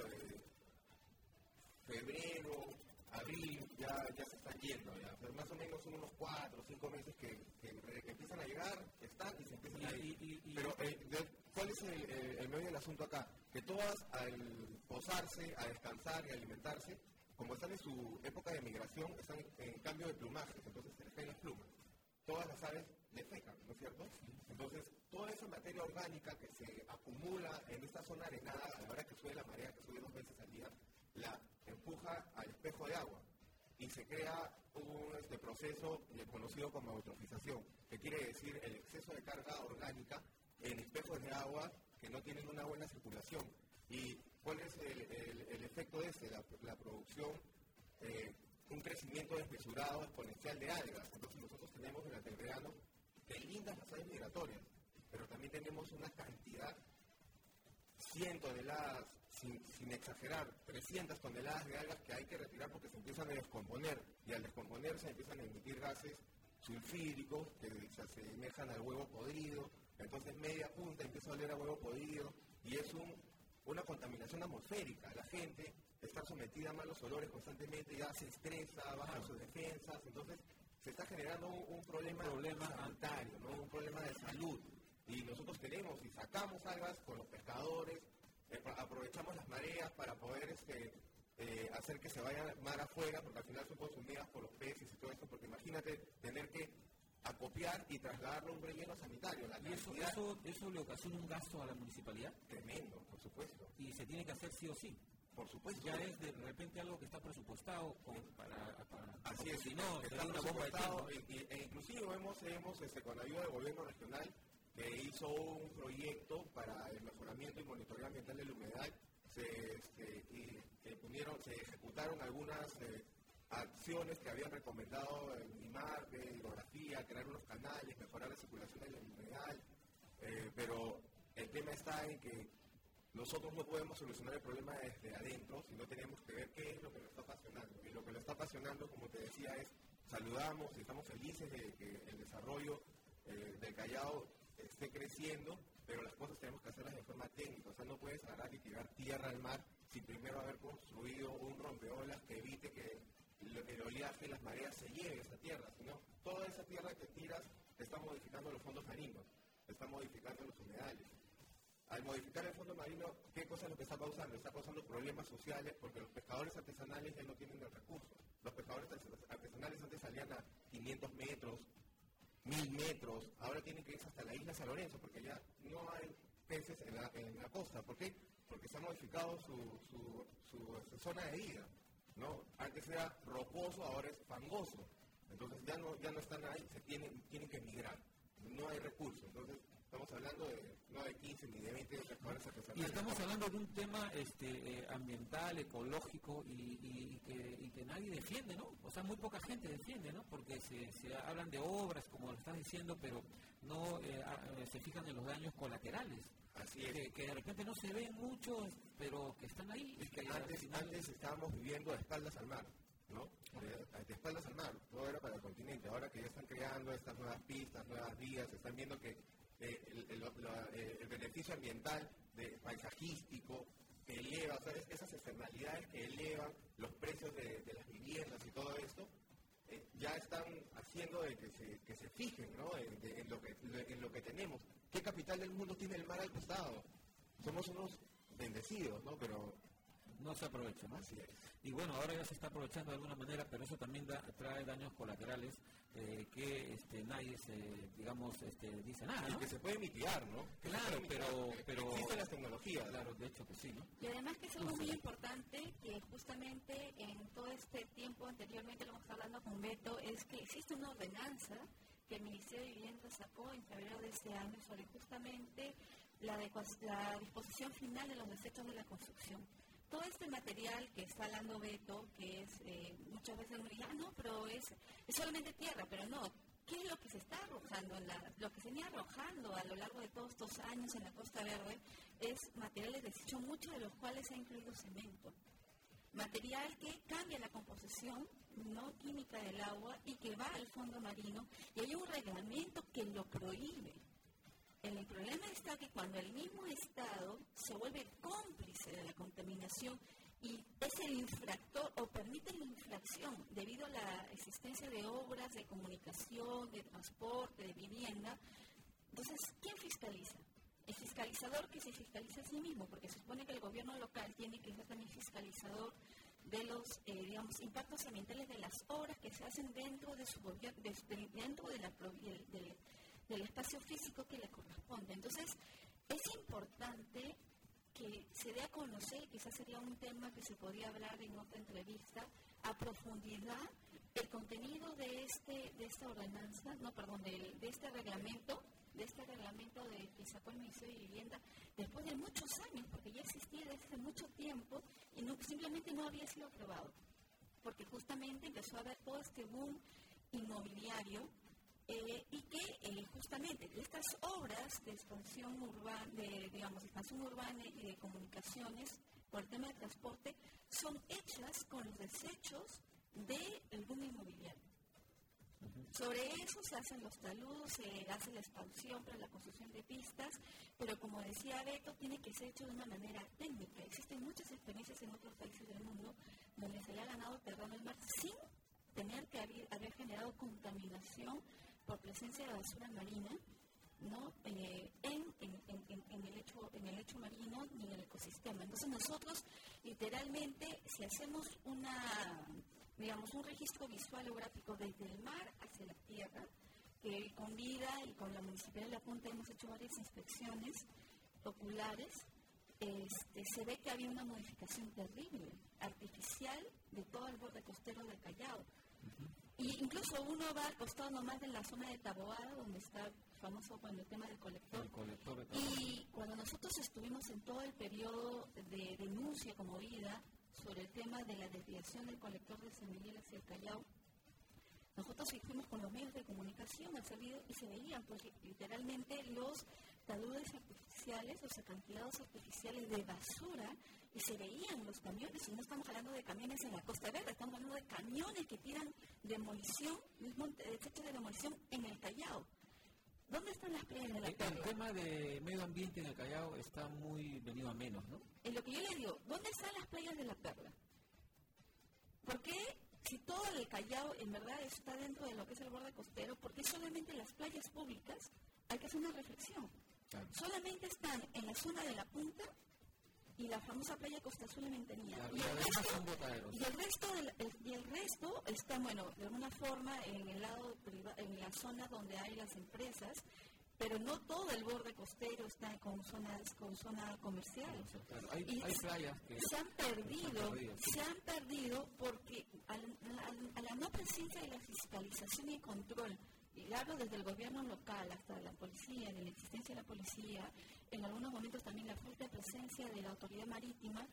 febrero, abril, ya se están yendo. Ya. O sea, más o menos son unos 4 o 5 meses que empiezan a llegar, están y se empiezan a ir. Pero, ¿cuál es el medio del asunto acá? Que todas al posarse, a descansar y a alimentarse, como están en su época de migración, están en cambio de plumaje, entonces se les caen las plumas. Todas las aves defecan, ¿no es cierto? Entonces, toda esa materia orgánica que se acumula en esta zona arenada, a la hora que sube la marea, que sube 2 veces al día, la empuja al espejo de agua y se crea un proceso conocido como eutrofización, que quiere decir el exceso de carga orgánica en espejos de agua que no tienen una buena circulación. ¿Y cuál es el efecto de ese? La producción, un crecimiento desmesurado, exponencial de algas. Entonces nosotros tenemos durante el verano que lindas las aves migratorias, pero también tenemos una cantidad, 100 toneladas, sin exagerar, 300 toneladas de algas que hay que retirar porque se empiezan a descomponer, y al descomponerse empiezan a emitir gases sulfídricos que se asemejan al huevo podrido, entonces media punta empieza a oler a huevo podrido, y es una contaminación atmosférica. La gente estar sometida a malos olores constantemente ya se estresa, baja sus defensas, entonces se está generando un problema sanitario, ¿no? Un problema de salud. Y nosotros tenemos y sacamos algas con los pescadores, aprovechamos las mareas para poder hacer que se vayan mar afuera, porque al final son consumidas por los peces y todo eso, porque imagínate tener que acopiar y trasladarlo a un relleno sanitario. ¿Y eso le ocasiona un gasto a la municipalidad? Tremendo, por supuesto. Y se tiene que hacer sí o sí. Por supuesto. Ya es de repente algo que está presupuestado para así es, si no, está una bomba de tiempo. Inclusive hemos con ayuda del gobierno regional, que hizo un proyecto para el mejoramiento y monitoreo ambiental de la humedad. Se ejecutaron algunas acciones que habían recomendado el MIMAR de hidrografía, crear unos canales, mejorar la circulación de la humedad, pero el tema está en que nosotros no podemos solucionar el problema desde adentro, sino tenemos que ver qué es lo que lo está apasionando. Y lo que lo está apasionando, como te decía, es saludamos y estamos felices de que el desarrollo del Callao esté creciendo, pero las cosas tenemos que hacerlas de forma técnica. O sea, no puedes agarrar y tirar tierra al mar sin primero haber construido un rompeolas que evite que el oleaje y las mareas se lleven a esa tierra, sino toda esa tierra que tiras está modificando los fondos marinos, está modificando los humedales. Al modificar el fondo marino, ¿qué cosa es lo que está causando? Está causando problemas sociales porque los pescadores artesanales ya no tienen el recurso. Los pescadores artesanales antes salían a 500 metros, 1000 metros, ahora tienen que irse hasta la isla San Lorenzo porque ya no hay peces en la costa. ¿Por qué? Porque se ha modificado su zona de vida, ¿no? Antes era rocoso, ahora es fangoso. Entonces ya no están ahí, tienen que migrar. No hay recursos. Entonces estamos hablando no de 15 ni de 20 pescadores artesanales. Y estamos hablando de un tema ambiental, ecológico y que nadie defiende, ¿no? O sea, muy poca gente defiende, ¿no? Porque se hablan de obras, como lo estás diciendo, pero no se fijan en los daños colaterales. Así es. Que de repente no se ven muchos, pero que están ahí. Y que antes estábamos viviendo de espaldas al mar, ¿no? De espaldas al mar, todo era para el continente. Ahora que ya están creando estas nuevas pistas, nuevas vías, están viendo que el beneficio ambiental, paisajístico, que eleva, o sea, esas externalidades que elevan los precios de las viviendas y todo esto, ya están haciendo de que se fijen, ¿no? en lo que tenemos. ¿Qué capital del mundo tiene el mar al costado? Somos unos bendecidos, ¿no? Pero no se aprovecha, ¿no? Así es. Y bueno, ahora ya se está aprovechando de alguna manera, pero eso también trae daños colaterales que nadie dice nada, ¿no? Y que se puede mitigar, ¿no? Claro, pero existen las tecnologías. Claro, de hecho que sí, ¿no? Y además que es algo muy importante que justamente en todo este tiempo anteriormente lo hemos estado hablando con Beto, es que existe una ordenanza que el Ministerio de Vivienda sacó en febrero de este año sobre justamente la disposición final de los desechos de la construcción. Todo este material que está hablando Beto, que es muchas veces uno dice, no, pero es solamente tierra, pero no. ¿Qué es lo que se está arrojando? Lo que se venía arrojando a lo largo de todos estos años en la Costa Verde es materiales de desecho, muchos de los cuales ha incluido cemento. Material que cambia la composición no química del agua y que va al fondo marino, y hay un reglamento que lo prohíbe. El problema está que cuando el mismo Estado se vuelve cómplice de la contaminación y es el infractor o permite la infracción debido a la existencia de obras de comunicación, de transporte, de vivienda, entonces, ¿quién fiscaliza? El fiscalizador que se fiscaliza a sí mismo, porque se supone que el gobierno local tiene que ser también fiscalizador de los impactos ambientales de las obras que se hacen dentro de su gobierno, dentro del espacio físico que le corresponde. Entonces, es importante que se dé a conocer, quizás sería un tema que se podría hablar en otra entrevista, a profundidad el contenido de esta ordenanza, de este reglamento que sacó el Ministerio de Vivienda después de muchos años, porque ya existía desde hace mucho tiempo y simplemente no había sido aprobado, porque justamente empezó a haber todo este boom inmobiliario y que justamente estas obras de expansión urbana y de comunicaciones por el tema de transporte son hechas con los desechos del boom inmobiliario. Sobre eso se hacen los taludes, se hace la expansión para la construcción de pistas, pero como decía Beto, tiene que ser hecho de una manera técnica. Existen muchas experiencias en otros países del mundo donde se le ha ganado terreno al mar sin tener que haber generado contaminación por presencia de basura marina, ¿no? en el lecho marino y en el ecosistema. Entonces nosotros literalmente, si hacemos un registro visual o gráfico desde el mar hacia la tierra, que con Vida y con la Municipalidad de La Punta hemos hecho varias inspecciones oculares, se ve que había una modificación terrible, artificial, de todo el borde costero del Callao. Y incluso uno va al costado nomás de la zona de Taboada, donde está famoso con el tema del colector. Y cuando nosotros estuvimos en todo el periodo de denuncia como Vida sobre el tema de la desviación del colector de San Miguel hacia el Callao, nosotros fuimos con los medios de comunicación al servicio y se veían pues, literalmente los taludes artificiales, los acantilados artificiales de basura, y se veían los camiones, y no estamos hablando de camiones en la Costa Verde, estamos hablando de camiones que tiran demolición, desechos de demolición en el Callao. ¿Dónde están las playas de la Perla? El tema de medio ambiente en el Callao está muy venido a menos, ¿no? En lo que yo le digo, ¿dónde están las playas de la Perla? ¿Por qué, si todo el Callao en verdad está dentro de lo que es el borde costero, por qué solamente las playas públicas? Hay que hacer una reflexión. Claro. Solamente están en la zona de La Punta y la famosa playa Costa Azul en Ventanilla. Claro, y el resto está, bueno, de alguna forma en el lado privado, en la zona donde hay las empresas, pero no todo el borde costero está con zona comercial. Claro, hay playas que se han perdido porque a la no presencia de la fiscalización y control, y hablo desde el gobierno local hasta la policía, de la existencia de la policía, en algunos momentos también la falta de presencia de la autoridad marítima,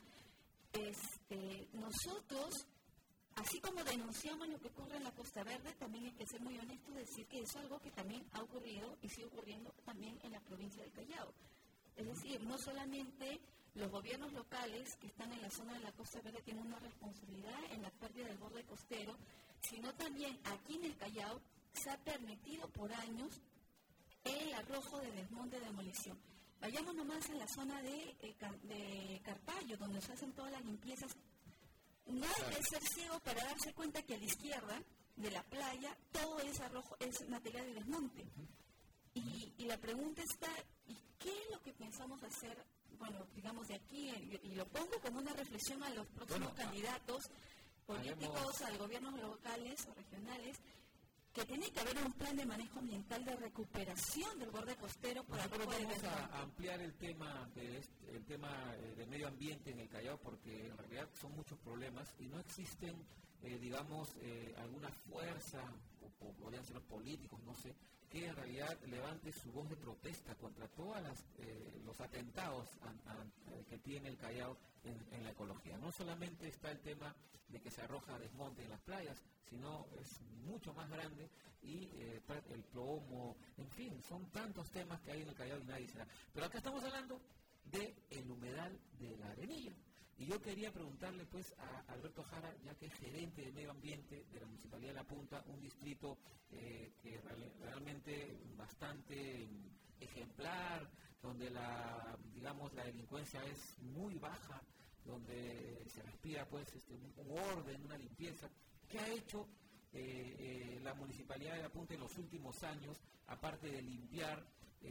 nosotros, así como denunciamos lo que ocurre en la Costa Verde, también hay que ser muy honestos y decir que es algo que también ha ocurrido y sigue ocurriendo también en la provincia del Callao. Es decir, no solamente los gobiernos locales que están en la zona de la Costa Verde tienen una responsabilidad en la pérdida del borde costero, sino también aquí en el Callao se ha permitido por años el arrojo de desmonte de demolición. Vayamos nomás en la zona de Carpallo, donde se hacen todas las limpiezas. No hay que ser ciego para darse cuenta que a la izquierda de la playa todo ese arrojo es material de desmonte. Y la pregunta está, ¿y qué es lo que pensamos hacer? Bueno, digamos de aquí, y lo pongo como una reflexión a los próximos candidatos políticos, a gobiernos locales o regionales, que tiene que haber un plan de manejo ambiental de recuperación del borde costero para nosotros vamos a ampliar el tema del medio ambiente en el Callao, porque en realidad son muchos problemas y no existen, alguna fuerza, o podrían ser los políticos, no sé, que en realidad levante su voz de protesta contra todos los atentados que tiene el Callao en la ecología. No solamente está el tema de que se arroja desmonte en las playas, sino es mucho más grande y el plomo, en fin, son tantos temas que hay en el Callao y nadie se da. Pero acá estamos hablando del humedal de la Arenilla. Y yo quería preguntarle pues a Alberto Jara, ya que es gerente de medio ambiente de la Municipalidad de La Punta, un distrito que realmente bastante ejemplar, donde la delincuencia es muy baja, donde se respira pues un orden, una limpieza. ¿Qué ha hecho la Municipalidad de La Punta en los últimos años, aparte de limpiar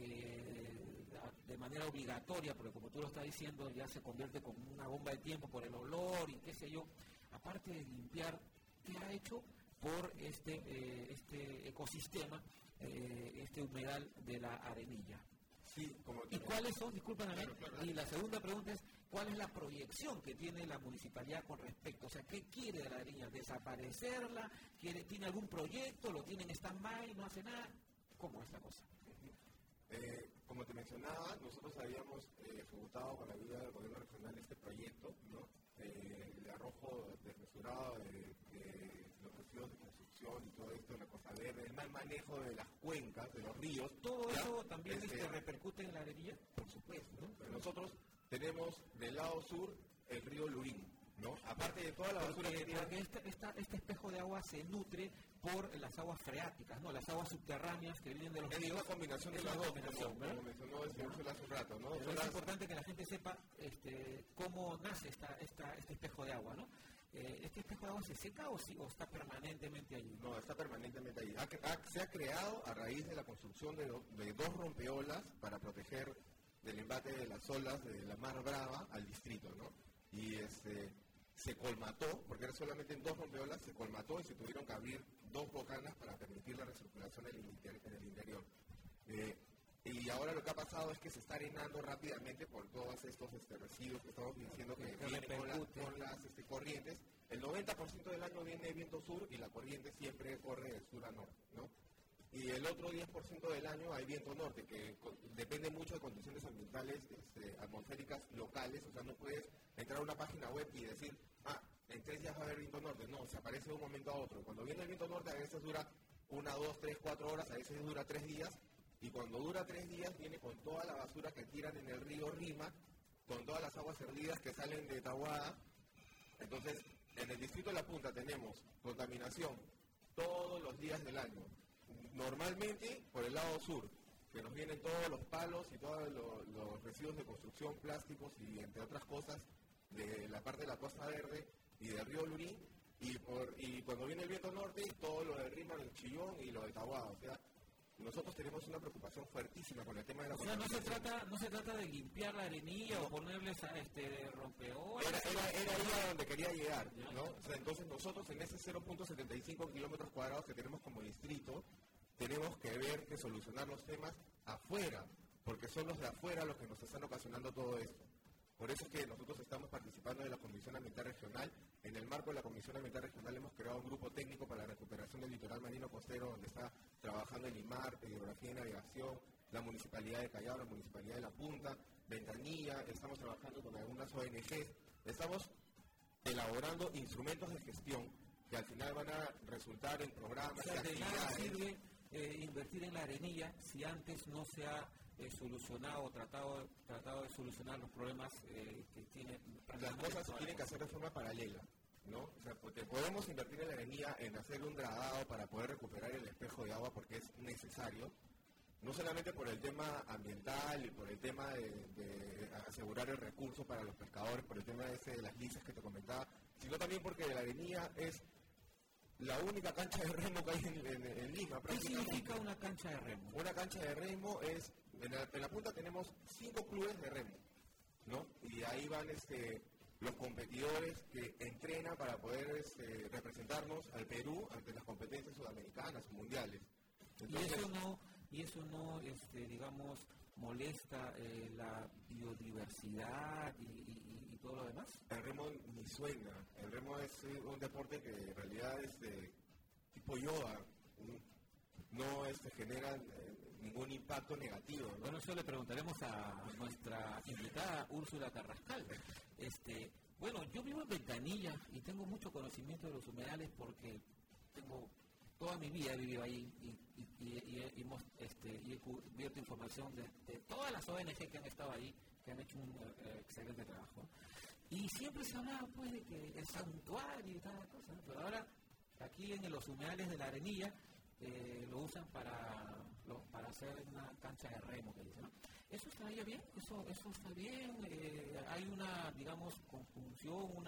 de manera obligatoria, porque como tú lo estás diciendo, ya se convierte como una bomba de tiempo por el olor y qué sé yo, aparte de limpiar, ¿qué ha hecho por este ecosistema, este humedal de la Arenilla? Sí, ¿Y cuáles son, discúlpame, y la segunda pregunta es, ¿cuál es la proyección que tiene la municipalidad con respecto? O sea, ¿qué quiere de la Arenilla? ¿Desaparecerla? ¿Tiene algún proyecto? ¿Lo tiene en stand-by? ¿No hace nada? ¿Cómo es la cosa? Como te mencionaba, nosotros habíamos ejecutado con la ayuda del gobierno regional este proyecto, ¿no? El arrojo desmesurado de los residuos de construcción y todo esto en la Costa Verde, el mal manejo de las cuencas, de los ríos. ¿Todo eso también repercute en la Arenilla? Por supuesto, ¿no? Pero nosotros tenemos del lado sur el río Lurín, ¿no? Aparte de toda la basura que tiene. Porque este espejo de agua se nutre por las aguas freáticas, ¿no? Las aguas subterráneas que vienen de los ríos. Es una combinación de las dos, como mencionó el señor hace un rato, ¿no? Es importante que la gente sepa cómo nace este espejo de agua, ¿no? ¿Este espejo de agua se seca o está permanentemente allí? No, está permanentemente allí. Se ha creado a raíz de la construcción de 2 rompeolas para proteger del embate de las olas de la Mar Brava al distrito, ¿no? Y se colmató, porque era solamente en 2 rompeolas, se colmató y se tuvieron que abrir 2 bocanas para permitir la recirculación en el interior. Y ahora lo que ha pasado es que se está arenando rápidamente por todos estos residuos que estamos diciendo que vienen con las corrientes. El 90% del año viene viento sur y la corriente siempre corre de sur a norte, ¿no? Y el otro 10% del año hay viento norte, que depende mucho de condiciones ambientales atmosféricas locales. O sea, no puedes entrar a una página web y decir, en 3 días va a haber viento norte. No, se aparece de un momento a otro. Cuando viene el viento norte a veces dura 1, 2, 3, 4 horas, a veces dura 3 días. Y cuando dura 3 días viene con toda la basura que tiran en el río Rima, con todas las aguas hervidas que salen de Tahuada. Entonces, en el distrito de La Punta tenemos contaminación todos los días del año. Normalmente por el lado sur, que nos vienen todos los palos y todos los residuos de construcción, plásticos y entre otras cosas de la parte de la Costa Verde y del río Lurín. Y cuando viene el viento norte, todo lo de Rima, el Chillón y lo de Tahuada. O sea, nosotros tenemos una preocupación fuertísima con el tema de la contaminación. No se trata de limpiar la arenilla o ponerles rompeolas. Era ahí a donde quería llegar, ¿no? O sea, entonces nosotros en ese 0.75 kilómetros cuadrados que tenemos como distrito, tenemos que ver que solucionar los temas afuera, porque son los de afuera los que nos están ocasionando todo esto. Por eso es que nosotros estamos participando de la Comisión Ambiental Regional. En el marco de la Comisión Ambiental Regional hemos creado un grupo técnico para la recuperación del litoral marino costero, donde está trabajando el IMAR, Hidrografía y Navegación, la Municipalidad de Callao, la Municipalidad de La Punta, Ventanilla. Estamos trabajando con algunas ONGs. Estamos elaborando instrumentos de gestión que al final van a resultar en programas. O sea, de nada sirve invertir en la arenilla si antes no se ha solucionado o tratado de solucionar los problemas que tiene. Las cosas se tienen que hacer de forma paralela, ¿no? O sea, porque podemos invertir en la arenilla, en hacer un dragado para poder recuperar el espejo de agua, porque es necesario, no solamente por el tema ambiental y por el tema de asegurar el recurso para los pescadores, por el tema de las lisas que te comentaba, sino también porque la arenilla es la única cancha de remo que hay en Lima. ¿Qué significa una cancha de remo? Una cancha de remo es, en la punta tenemos 5 clubes de remo, ¿no? Y ahí van los competidores que entrenan para poder representarnos al Perú ante las competencias sudamericanas o mundiales. Entonces, y eso no digamos, molesta la biodiversidad y todo lo demás. El remo ni suena. El remo es un deporte que en realidad es tipo yoga, no genera ningún impacto negativo, ¿no? Bueno, eso le preguntaremos a nuestra invitada Úrsula Carrascal. Bueno, yo vivo en Ventanilla y tengo mucho conocimiento de los humedales porque toda mi vida he vivido ahí y hemos cubierto información de todas las ONG que han estado ahí, que han hecho un excelente trabajo. Y siempre se hablaba pues de que el santuario y tal cosa, ¿no? Pero ahora aquí en los humedales de la arenilla lo usan para hacer una cancha de remo, que dicen, ¿no? ¿Eso estaría bien? ¿Eso está bien? ¿Hay una, digamos, conjunción,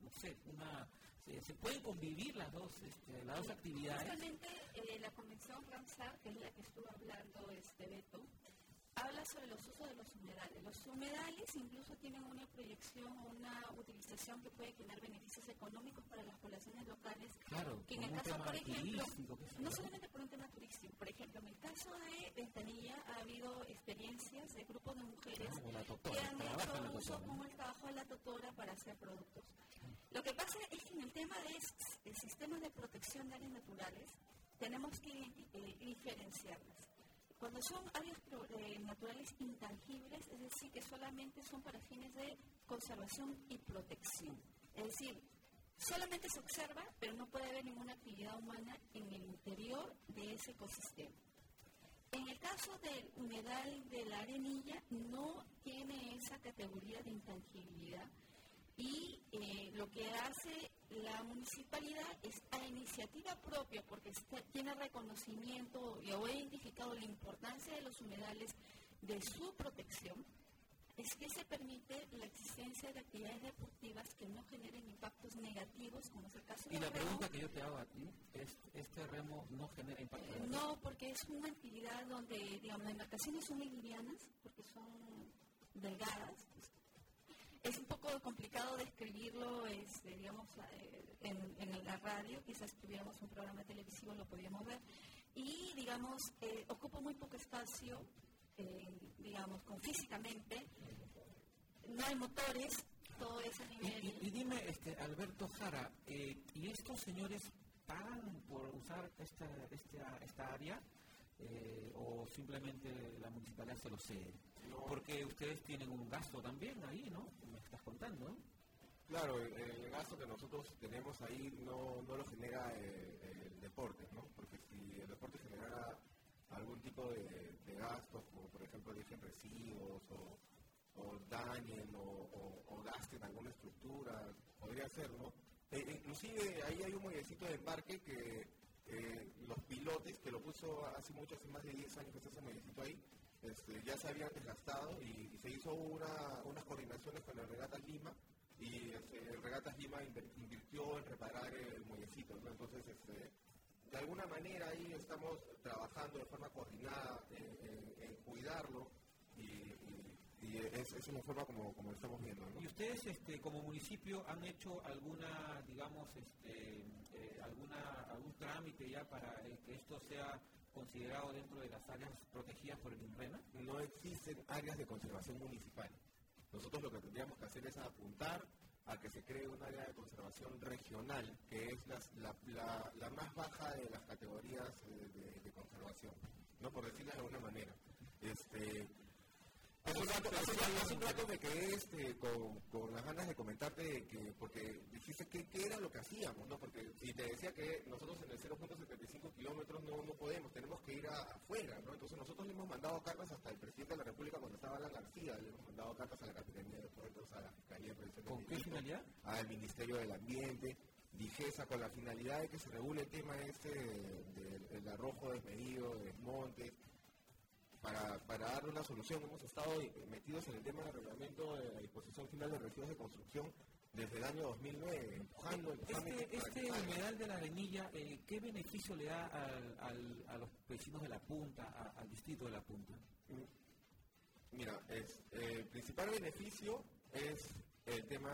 se pueden convivir las dos actividades? Justamente la Convención Ramsar, que es la que estuvo hablando Beto, habla sobre los usos de los humedales. Los humedales incluso tienen una proyección, una utilización que puede generar beneficios económicos para las poblaciones locales. Claro, que en el caso, por ejemplo, no solamente por un tema turístico, por ejemplo, en el caso de Ventanilla ha habido experiencias de grupos de mujeres que han hecho uso como el trabajo de la totora para hacer productos. Lo que pasa es que en el tema de sistemas de protección de áreas naturales tenemos que diferenciarlas. Cuando son áreas naturales intangibles, es decir, que solamente son para fines de conservación y protección. Es decir, solamente se observa, pero no puede haber ninguna actividad humana en el interior de ese ecosistema. En el caso del humedal de la arenilla, no tiene esa categoría de intangibilidad, Y lo que hace la municipalidad es a iniciativa propia, porque tiene reconocimiento y ha identificado la importancia de los humedales, de su protección, es que se permite la existencia de actividades deportivas que no generen impactos negativos, como es el caso del remo. Y la pregunta que yo te hago a ti, ¿este remo no genera impactos negativos? No, porque es una actividad donde, digamos, las embarcaciones son muy livianas, porque son delgadas. Es un poco complicado describirlo, digamos, en la radio. Quizás si tuviéramos un programa televisivo lo podríamos ver. Y, digamos, ocupa muy poco espacio, digamos, físicamente. No hay motores, todo es a nivel... Y dime, Alberto Jara, ¿y estos señores pagan por usar esta área? ¿O simplemente la municipalidad se lo cede? No. Porque ustedes tienen un gasto también ahí, ¿no? Me estás contando, ¿no? Claro, el gasto que nosotros tenemos ahí no lo genera el deporte, ¿no? Porque si el deporte generara algún tipo de gastos, como por ejemplo dejen residuos o dañen o gasten alguna estructura, podría ser, ¿no? Inclusive ahí hay un muellecito de embarque que los pilotes, que lo puso hace más de 10 años que está ese muellecito ahí, ya se habían desgastado y se hizo unas coordinaciones con el Regatas Lima y el Regatas Lima invirtió en reparar el muellecito, ¿no? Entonces, de alguna manera ahí estamos trabajando de forma coordinada en cuidarlo y es una forma como lo estamos viendo, ¿no? ¿Y ustedes como municipio han hecho alguna, digamos, algún trámite ya para que esto sea considerado dentro de las áreas protegidas por el INREMA? No existen áreas de conservación municipal. Nosotros lo que tendríamos que hacer es apuntar a que se cree un área de conservación regional, que es la más baja de las categorías de conservación, ¿no? Por decirlo de alguna manera. Hace un rato me quedé con las ganas de comentarte porque dijiste qué era lo que hacíamos, ¿no? Porque si te decía que nosotros en el 0.75 kilómetros no podemos, tenemos que ir afuera, ¿no? Entonces nosotros le hemos mandado cartas hasta el presidente de la República cuando estaba Alan García, le hemos mandado cartas a la Capitanía de Puertos, a la Fiscalía de Prevención del Delito. ¿Con qué finalidad? Al Ministerio del Ambiente, DIGESA, con la finalidad de que se regule el tema del arrojo desmedido, de desmontes, para darle una solución. Hemos estado metidos en el tema del reglamento de la disposición final de residuos de construcción desde el año 2009, empujando Este humedal de la Arenilla, ¿qué beneficio le da a los vecinos de La Punta, al distrito de La Punta? Mira, el principal beneficio es el tema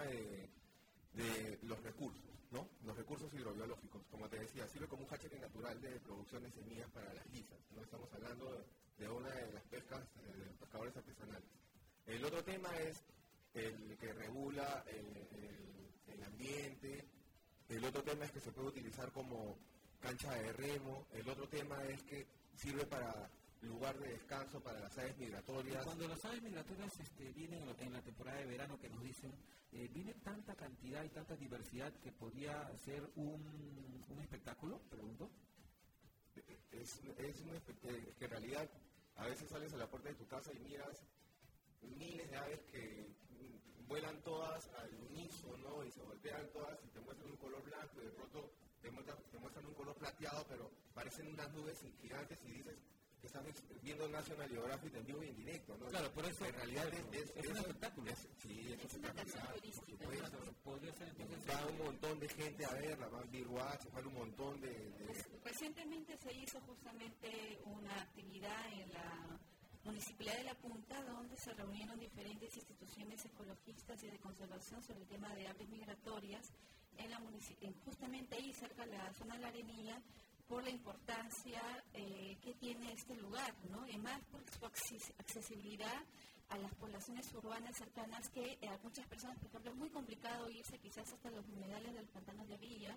de los recursos, ¿no? Los recursos hidrobiológicos. Como te decía, sirve como un hachete natural de producción de semillas para las lisas, ¿no? Estamos hablando de una de las pescas de los pescadores artesanales. El otro tema es el que regula el ambiente. El otro tema es que se puede utilizar como cancha de remo. El otro tema es que sirve para lugar de descanso para las aves migratorias. Y cuando las aves migratorias vienen en la temporada de verano, que nos dicen, viene tanta cantidad y tanta diversidad que podría ser un espectáculo, pregunto. Es que en realidad a veces sales a la puerta de tu casa y miras miles de aves que vuelan todas al unísono y se voltean todas y te muestran un color blanco y de pronto te muestran un color plateado, pero parecen unas nubes gigantes y dices que estás viendo National Geographic en vivo y en directo, ¿no? Claro, por eso en realidad es un espectáculo. Es una atracción turística. Podría ser entonces... Va un montón de gente a verla, van birdwatch, van un montón de... Recientemente se hizo justamente una actividad en la Municipalidad de La Punta, donde se reunieron diferentes instituciones ecologistas y de conservación sobre el tema de aves migratorias, justamente ahí cerca de la zona de la Arenilla, por la importancia que tiene este lugar, ¿no? Además, por su accesibilidad a las poblaciones urbanas cercanas, que a muchas personas, por ejemplo, es muy complicado irse quizás hasta los humedales del pantano de Villa,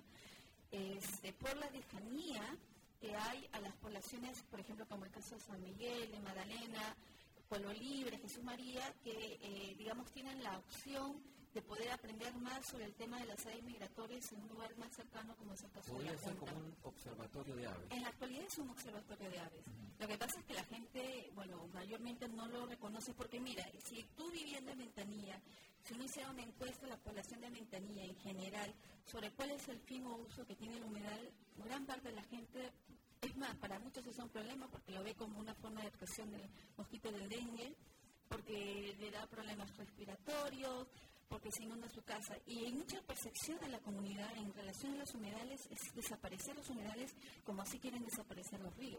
por la lejanía que hay a las poblaciones, por ejemplo, como el caso de San Miguel, de Magdalena, Pueblo Libre, Jesús María, que, digamos, tienen la opción de poder aprender más sobre el tema de las aves migratorias en un lugar más cercano como es el caso de La Punta. Podría ser como un observatorio de aves. En la actualidad es un observatorio de aves. Lo que pasa es que la gente, bueno, mayormente simplemente no lo reconoce, porque mira, si tú viviendo en Ventanilla, si uno hiciera una encuesta a la población de Ventanilla en general sobre cuál es el fin o uso que tiene el humedal, gran parte de la gente, es más, para muchos es un problema porque lo ve como una forma de presión del mosquito del dengue, porque le da problemas respiratorios, porque se inunda su casa. Y hay mucha percepción de la comunidad en relación a los humedales, es desaparecer los humedales como así quieren desaparecer los ríos.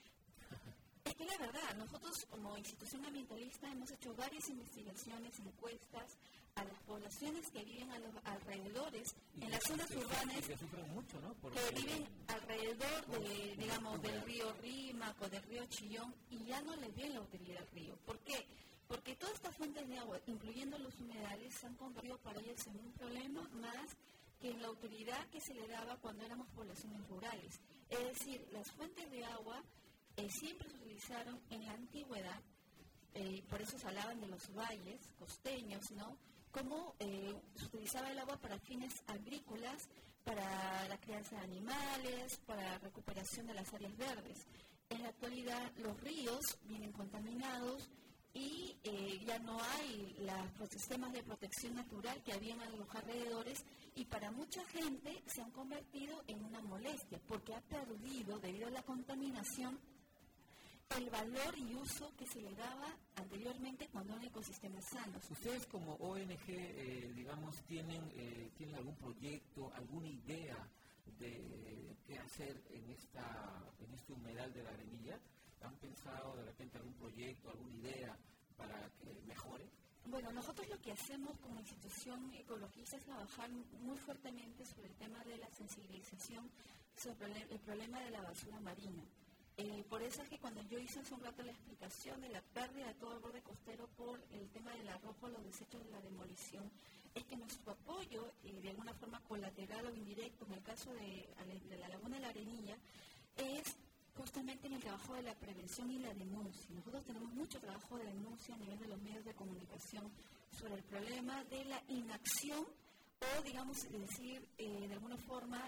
Es que la verdad, nosotros como institución ambientalista hemos hecho varias investigaciones, encuestas a las poblaciones que viven a los alrededores, en las zonas urbanas, que sufren mucho, ¿no? que viven alrededor de, digamos, del río Rímac o del río Chillón, y ya no les ven la utilidad del río. ¿Por qué? Porque todas estas fuentes de agua, incluyendo los humedales, se han convertido para ellos en un problema más que en la utilidad que se le daba cuando éramos poblaciones rurales. Es decir, las fuentes de agua siempre se utilizaron en la antigüedad, por eso se hablaban de los valles costeños, ¿no? Como se utilizaba el agua para fines agrícolas, para la crianza de animales, para la recuperación de las áreas verdes. En la actualidad los ríos vienen contaminados y ya no hay los sistemas de protección natural que habían a los alrededores, y para mucha gente se han convertido en una molestia porque ha perdido, debido a la contaminación, el valor y uso que se le daba anteriormente cuando eran ecosistemas sanos. Ustedes como ONG, digamos, ¿tienen algún proyecto, alguna idea de qué hacer en este humedal de la Arenilla? ¿Han pensado de repente algún proyecto, alguna idea para que mejore? Bueno, nosotros lo que hacemos como institución ecologista es trabajar muy fuertemente sobre el tema de la sensibilización sobre el problema de la basura marina. Por eso es que cuando yo hice hace un rato la explicación de la pérdida de todo el borde costero por el tema del arrojo, los desechos de la demolición, es que nuestro apoyo, de alguna forma colateral o indirecto, en el caso de la Laguna de la Arenilla, es justamente en el trabajo de la prevención y la denuncia. Nosotros tenemos mucho trabajo de denuncia a nivel de los medios de comunicación sobre el problema de la inacción o, digamos, decir, de alguna forma,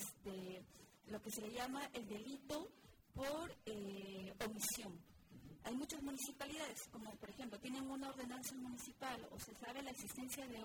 lo que se le llama el delito por omisión. Hay muchas municipalidades, como por ejemplo, tienen una ordenanza municipal o se sabe la existencia de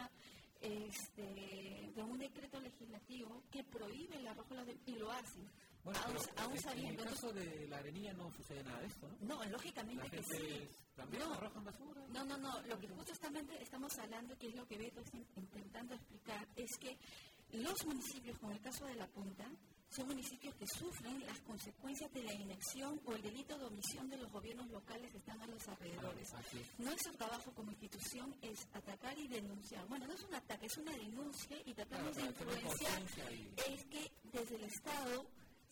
un decreto legislativo que prohíbe el arrojo y lo hacen. Bueno, aún sabiendo. En el caso de la Arenilla no sucede nada de esto, ¿no? No, lógicamente que sí. ¿También arrojan basura? No. Lo que justamente estamos hablando, que es lo que Beto está intentando explicar, es que los municipios, como el caso de La Punta, son municipios que sufren las consecuencias de la inacción o el delito de omisión de los gobiernos locales que están a los alrededores. Nuestro trabajo como institución es atacar y denunciar. Bueno, no es un ataque, es una denuncia, y tratamos de influenciar es que desde el Estado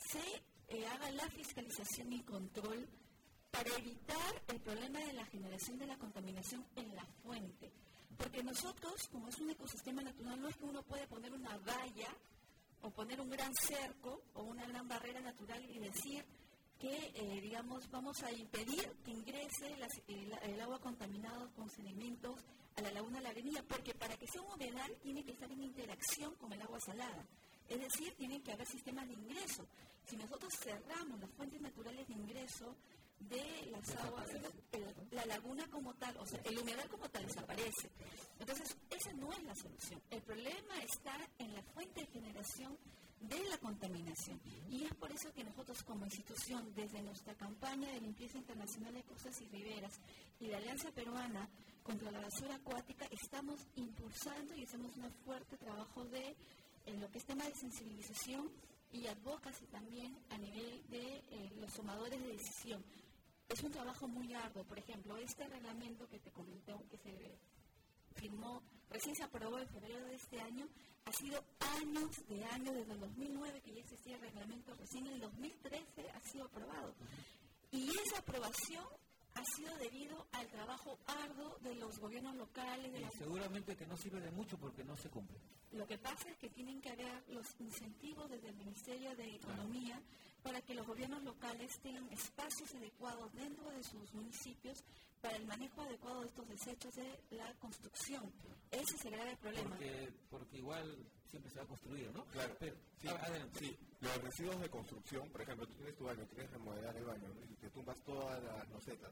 se haga la fiscalización y control para evitar el problema de la generación de la contaminación en la fuente. Porque nosotros, como es un ecosistema natural, no es que uno puede poner una valla o poner un gran cerco o una gran barrera natural y decir que, digamos, vamos a impedir que ingrese el agua contaminada con sedimentos a la Laguna de la Arenilla, porque para que sea un humedal tiene que estar en interacción con el agua salada. Es decir, tienen que haber sistemas de ingreso. Si nosotros cerramos las fuentes naturales de ingreso de las aguas, la laguna como tal, o sea, el humedal como tal desaparece. Entonces, esa no es la solución. El problema está en la fuente de generación de la contaminación. Y es por eso que nosotros como institución, desde nuestra campaña de limpieza internacional de costas y riberas y la Alianza Peruana contra la Basura Acuática, estamos impulsando y hacemos un fuerte trabajo en lo que es tema de sensibilización y advocacy también a nivel de los tomadores de decisión. Es un trabajo muy arduo. Por ejemplo, este reglamento que te comenté, que se firmó, recién se aprobó en febrero de este año, ha sido años, desde el 2009 que ya existía el reglamento, recién en el 2013 ha sido aprobado. Y esa aprobación ha sido debido al trabajo arduo de los gobiernos locales. Seguramente que no sirve de mucho porque no se cumple. Lo que pasa es que tienen que haber los incentivos desde el Ministerio de Economía para que los gobiernos locales tengan espacios adecuados dentro de sus municipios para el manejo adecuado de estos desechos de la construcción. Ese es el grave problema. Porque igual siempre se va a construir, ¿no? Claro. Pero, sí, adelante. Sí, los residuos de construcción, por ejemplo, tú tienes tu baño, quieres remodelar el baño, y te tumbas todas las losetas,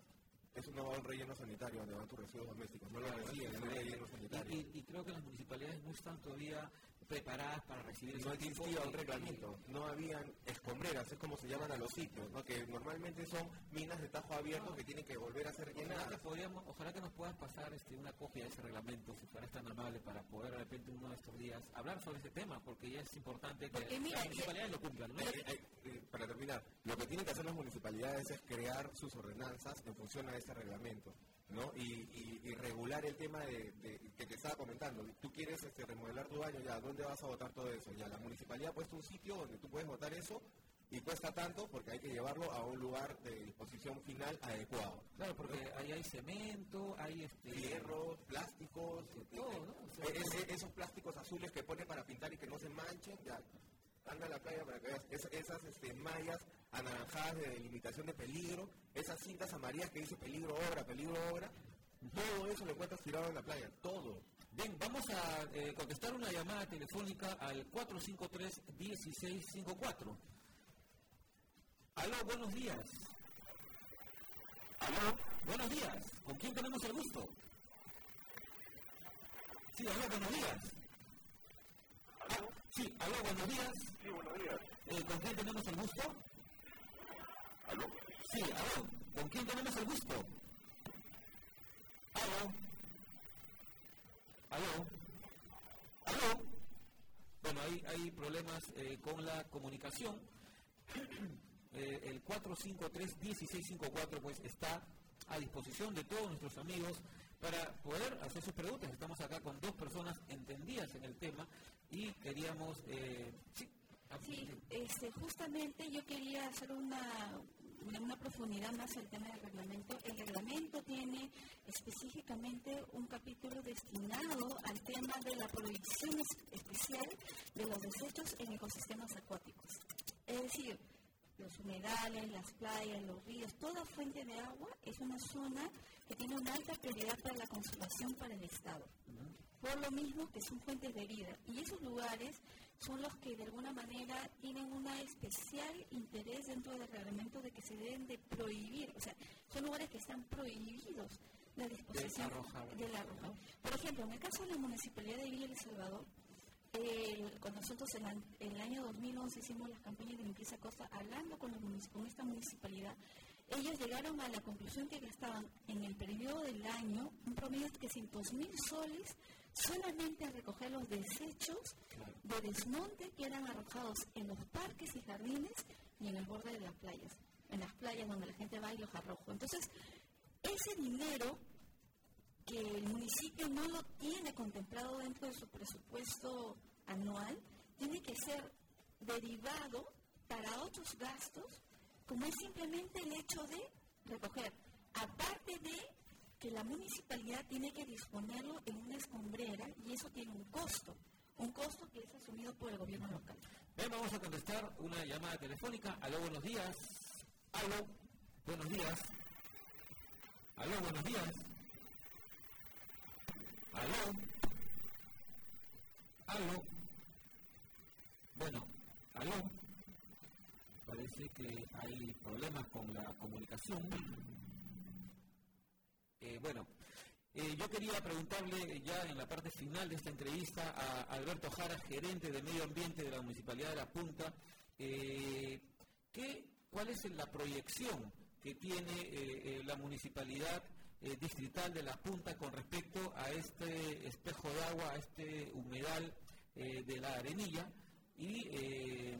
eso no va a un relleno sanitario donde van tus residuos domésticos, no lo reciben en un relleno sanitario. Y creo que las municipalidades no están todavía preparadas para recibir no existía un reglamento, no habían escombreras, es como se llaman a los sitios, ¿no? Que normalmente son minas de tajo abierto que tienen que volver a ser rellenadas. Ojalá que nos puedas pasar una copia de ese reglamento, si fueras tan amable, para poder de repente uno de estos días hablar sobre ese tema, porque ya es importante que las municipalidades lo cumplan, ¿no? Para terminar, lo que tienen que hacer las municipalidades es crear sus ordenanzas en función a ese reglamento, ¿no? Y regular el tema de que te estaba comentando. Tú quieres remodelar tu baño, ya, ¿dónde vas a botar todo eso? Ya, la municipalidad ha puesto un sitio donde tú puedes botar eso y cuesta tanto porque hay que llevarlo a un lugar de disposición final adecuado. Claro, porque ahí hay cemento, hay hierro, plásticos, todo, ¿no? O sea, esos plásticos azules que ponen para pintar y que no se manchen, ya. Anda a la playa para que veas esas mallas anaranjadas de delimitación de peligro, esas cintas amarillas que dice peligro obra, todo eso lo encuentras tirado en la playa, todo. Bien, vamos a contestar una llamada telefónica al 453-1654. Aló, buenos días. Aló, buenos días. ¿Con quién tenemos el gusto? Sí, aló, buenos días. ¿Aló? Sí, aló, buenos días. Sí, buenos días. ¿Con quién tenemos el gusto? ¿Aló? Sí, aló. ¿Con quién tenemos el gusto? Aló. Aló. Aló. Bueno, hay problemas con la comunicación. El 453-1654 pues está a disposición de todos nuestros amigos para poder hacer sus preguntas. Estamos acá con dos personas entendidas en el tema y queríamos... justamente yo quería hacer una profundidad más al tema del reglamento. El reglamento tiene específicamente un capítulo destinado al tema de la prohibición especial de los desechos en ecosistemas acuáticos. Es decir, los humedales, las playas, los ríos, toda fuente de agua es una zona que tiene una alta prioridad para la conservación para el Estado. Por lo mismo que son fuentes de vida. Y esos lugares son los que de alguna manera tienen un especial interés dentro del reglamento de que se deben de prohibir. O sea, son lugares que están prohibidos la disposición del arrojar. Por ejemplo, en el caso de la Municipalidad de Villa El Salvador, cuando nosotros en el año 2011 hicimos las campañas de limpieza costa, hablando con esta municipalidad, ellos llegaron a la conclusión que gastaban en el periodo del año un promedio de 300.000 soles solamente a recoger los desechos de desmonte que eran arrojados en los parques y jardines y en el borde de las playas, en las playas donde la gente va y los arroja. Entonces, ese dinero que el municipio no lo tiene contemplado dentro de su presupuesto anual, tiene que ser derivado para otros gastos, como es simplemente el hecho de recoger. Aparte de que la municipalidad tiene que disponerlo en una escombrera y eso tiene un costo que es asumido por el gobierno local. Bien, vamos a contestar una llamada telefónica. Aló, buenos días. Aló, buenos días. Aló, buenos días. Aló. Aló. Bueno, aló. Parece que hay problemas con la comunicación. Yo quería preguntarle ya en la parte final de esta entrevista a Alberto Jara, gerente de Medio Ambiente de la Municipalidad de La Punta, ¿cuál es la proyección que tiene la Municipalidad distrital de La Punta con respecto a este espejo de agua, a este humedal de la Arenilla y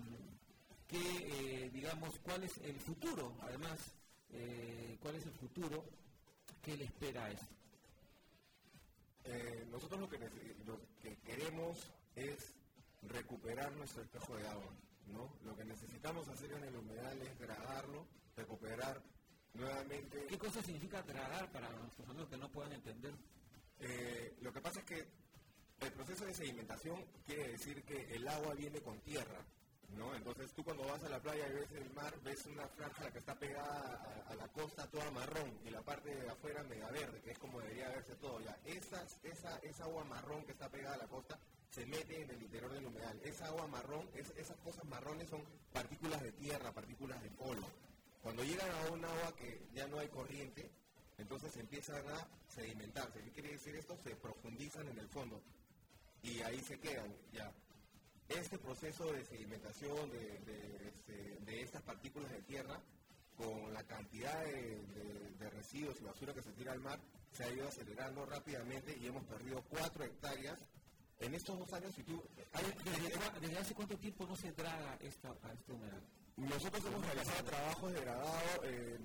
cuál es el futuro, además, cuál es el futuro que le espera a esto? Nosotros lo que queremos es recuperar nuestro espejo de agua, ¿no? Lo que necesitamos hacer en el humedal es dragarlo, recuperar nuevamente... ¿Qué cosa significa dragar para nuestros amigos que no puedan entender? Lo que pasa es que el proceso de sedimentación quiere decir que el agua viene con tierra, ¿no? Entonces tú cuando vas a la playa y ves el mar, ves una franja que está pegada a la costa toda marrón y la parte de afuera media verde, que es como debería verse todo ya. Esa agua marrón que está pegada a la costa se mete en el interior del humedal. Esa agua marrón, esas cosas marrones son partículas de tierra, partículas de polvo. Cuando llegan a un agua que ya no hay corriente, entonces empiezan a sedimentarse. ¿Qué quiere decir esto? Se profundizan en el fondo y ahí se quedan ya. Este proceso de sedimentación de estas partículas de tierra, con la cantidad de residuos y basura que se tira al mar, se ha ido acelerando rápidamente y hemos perdido 4 hectáreas. En estos 2 años, si tú... ¿Desde hace cuánto tiempo no se draga esta humedad? Nosotros hemos realizado trabajos de dragado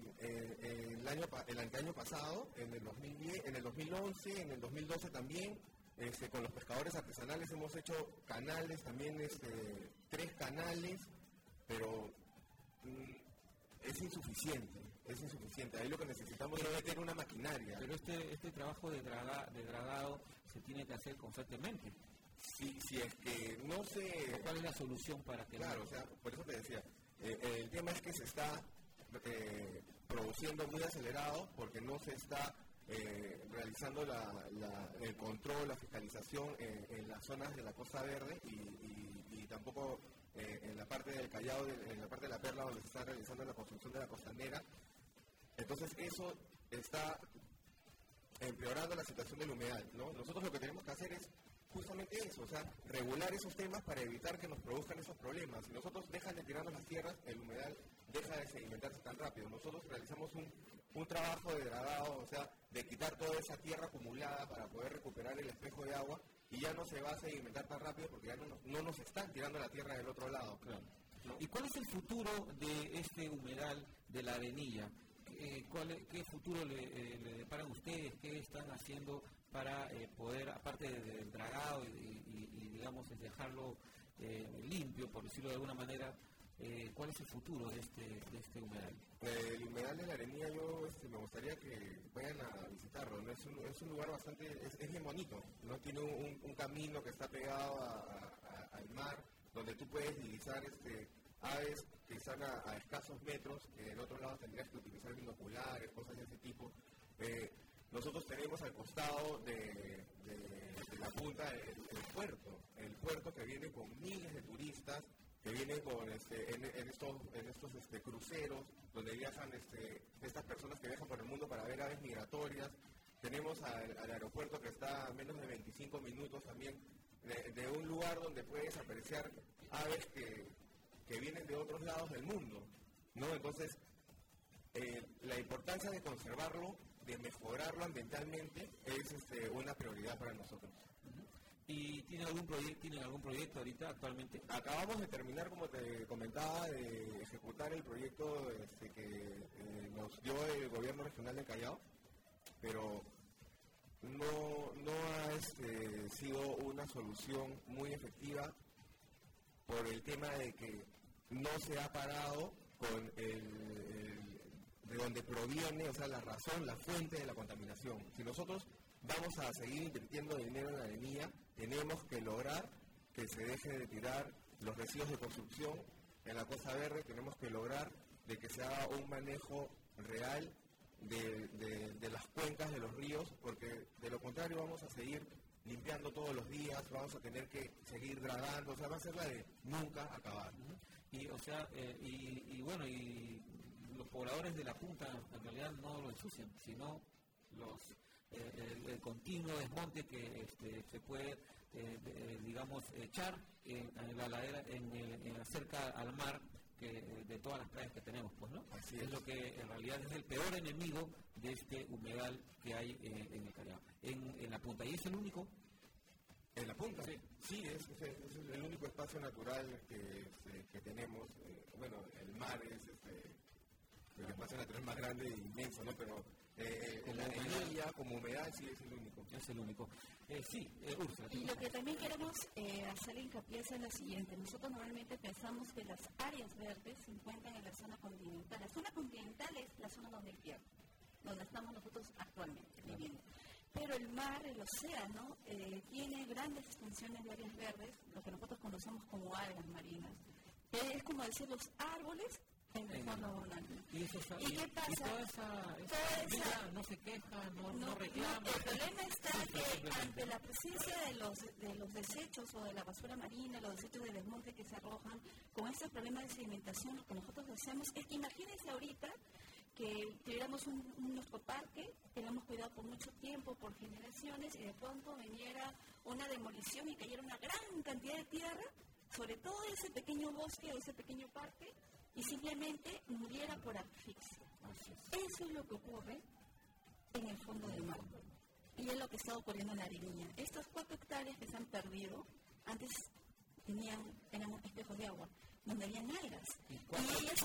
el año pasado, en el 2010, en el 2011, en el 2012 también. Con los pescadores artesanales hemos hecho canales, también 3 canales, pero es insuficiente. Ahí lo que necesitamos es meter una maquinaria. Pero este trabajo de dragado se tiene que hacer constantemente. Si es que no se... ¿Cuál es la solución para que... Claro, o sea, por eso te decía, el tema es que se está produciendo muy acelerado porque no se está realizando el control, la fiscalización en las zonas de la Costa Verde y tampoco en la parte del Callao, en la parte de la Perla, donde se está realizando la construcción de la costanera. Entonces eso está empeorando la situación del humedal, ¿no? Nosotros lo que tenemos que hacer es justamente eso, o sea, regular esos temas para evitar que nos produzcan esos problemas. Si nosotros dejan de tirarnos las tierras, el humedal deja de sedimentarse tan rápido. Nosotros realizamos un trabajo de dragado, o sea, de quitar toda esa tierra acumulada para poder recuperar el espejo de agua y ya no se va a sedimentar tan rápido porque ya no nos están tirando la tierra del otro lado. Claro. ¿No? ¿Y cuál es el futuro de este humedal de la Arenilla? ¿Qué futuro le deparan ustedes? ¿Qué están haciendo para poder, aparte del dragado y digamos, dejarlo limpio, por decirlo de alguna manera, cuál es el futuro de este humedal? El humedal de la Arenilla, yo me gustaría que vayan a visitarlo, ¿no? Es un lugar bastante, es bien bonito, ¿no? Tiene un camino que está pegado al mar, donde tú puedes divisar aves que están a escasos metros, que en otro lado tendrías que utilizar binoculares, cosas de ese tipo. Nosotros tenemos al costado de la punta el puerto que viene con miles de turistas, que vienen en estos cruceros, donde viajan estas personas que viajan por el mundo para ver aves migratorias. Tenemos al aeropuerto que está a menos de 25 minutos también, de un lugar donde puedes apreciar aves que vienen de otros lados del mundo, ¿no? Entonces, la importancia de conservarlo, de mejorarlo ambientalmente, es una prioridad para nosotros. ¿Y tienen algún proyecto ahorita actualmente? Acabamos de terminar, como te comentaba, de ejecutar el proyecto que nos dio el gobierno regional de Callao, pero no ha sido una solución muy efectiva por el tema de que no se ha parado con de donde proviene, o sea, la razón, la fuente de la contaminación. Si nosotros vamos a seguir invirtiendo dinero en la arenilla, tenemos que lograr que se deje de tirar los residuos de construcción en la Costa Verde, tenemos que lograr de que se haga un manejo real de las cuencas de los ríos, porque de lo contrario vamos a seguir limpiando todos los días, vamos a tener que seguir dragando, o sea, va a ser la de nunca acabar. Y, o sea, y los pobladores de la punta en realidad no lo ensucian, sino el continuo desmonte que se puede, digamos, echar en la ladera, cerca al mar, de todas las playas que tenemos, pues, ¿no? Así es lo que en realidad es el peor enemigo de este humedal que hay en el Callao, en la punta. ¿Y es el único? ¿En la punta? Sí, es el único espacio natural que tenemos. Bueno, el mar es el espacio natural más grande e inmenso, ¿no? Pero la arenilla como humedal sí es el único. Es el único. Sí, Úrsula. Y lo que también queremos hacer hincapié es en lo siguiente. Nosotros normalmente pensamos que las áreas verdes se encuentran en la zona continental. La zona continental es la zona donde estamos nosotros actualmente viviendo. Pero el mar, el océano, tiene grandes extensiones de áreas verdes, lo que nosotros conocemos como algas marinas. Es como decir los árboles en el fondo marino. ¿Y qué pasa? Y toda esa no se queja, no reclama. El problema está que ante la presencia de los desechos o de la basura marina, los desechos de desmonte que se arrojan, con ese problema de sedimentación, lo que nosotros hacemos es que imagínense ahorita que tuviéramos nuestro parque construcciones y de pronto viniera una demolición y cayera una gran cantidad de tierra sobre todo ese pequeño bosque o ese pequeño parque y simplemente muriera por asfixia. Eso es lo que ocurre en el fondo del mar. Y es lo que está ocurriendo en la Arenilla. Estas 4 hectáreas que se han perdido, antes eran espejos de agua, donde habían algas. Y ellas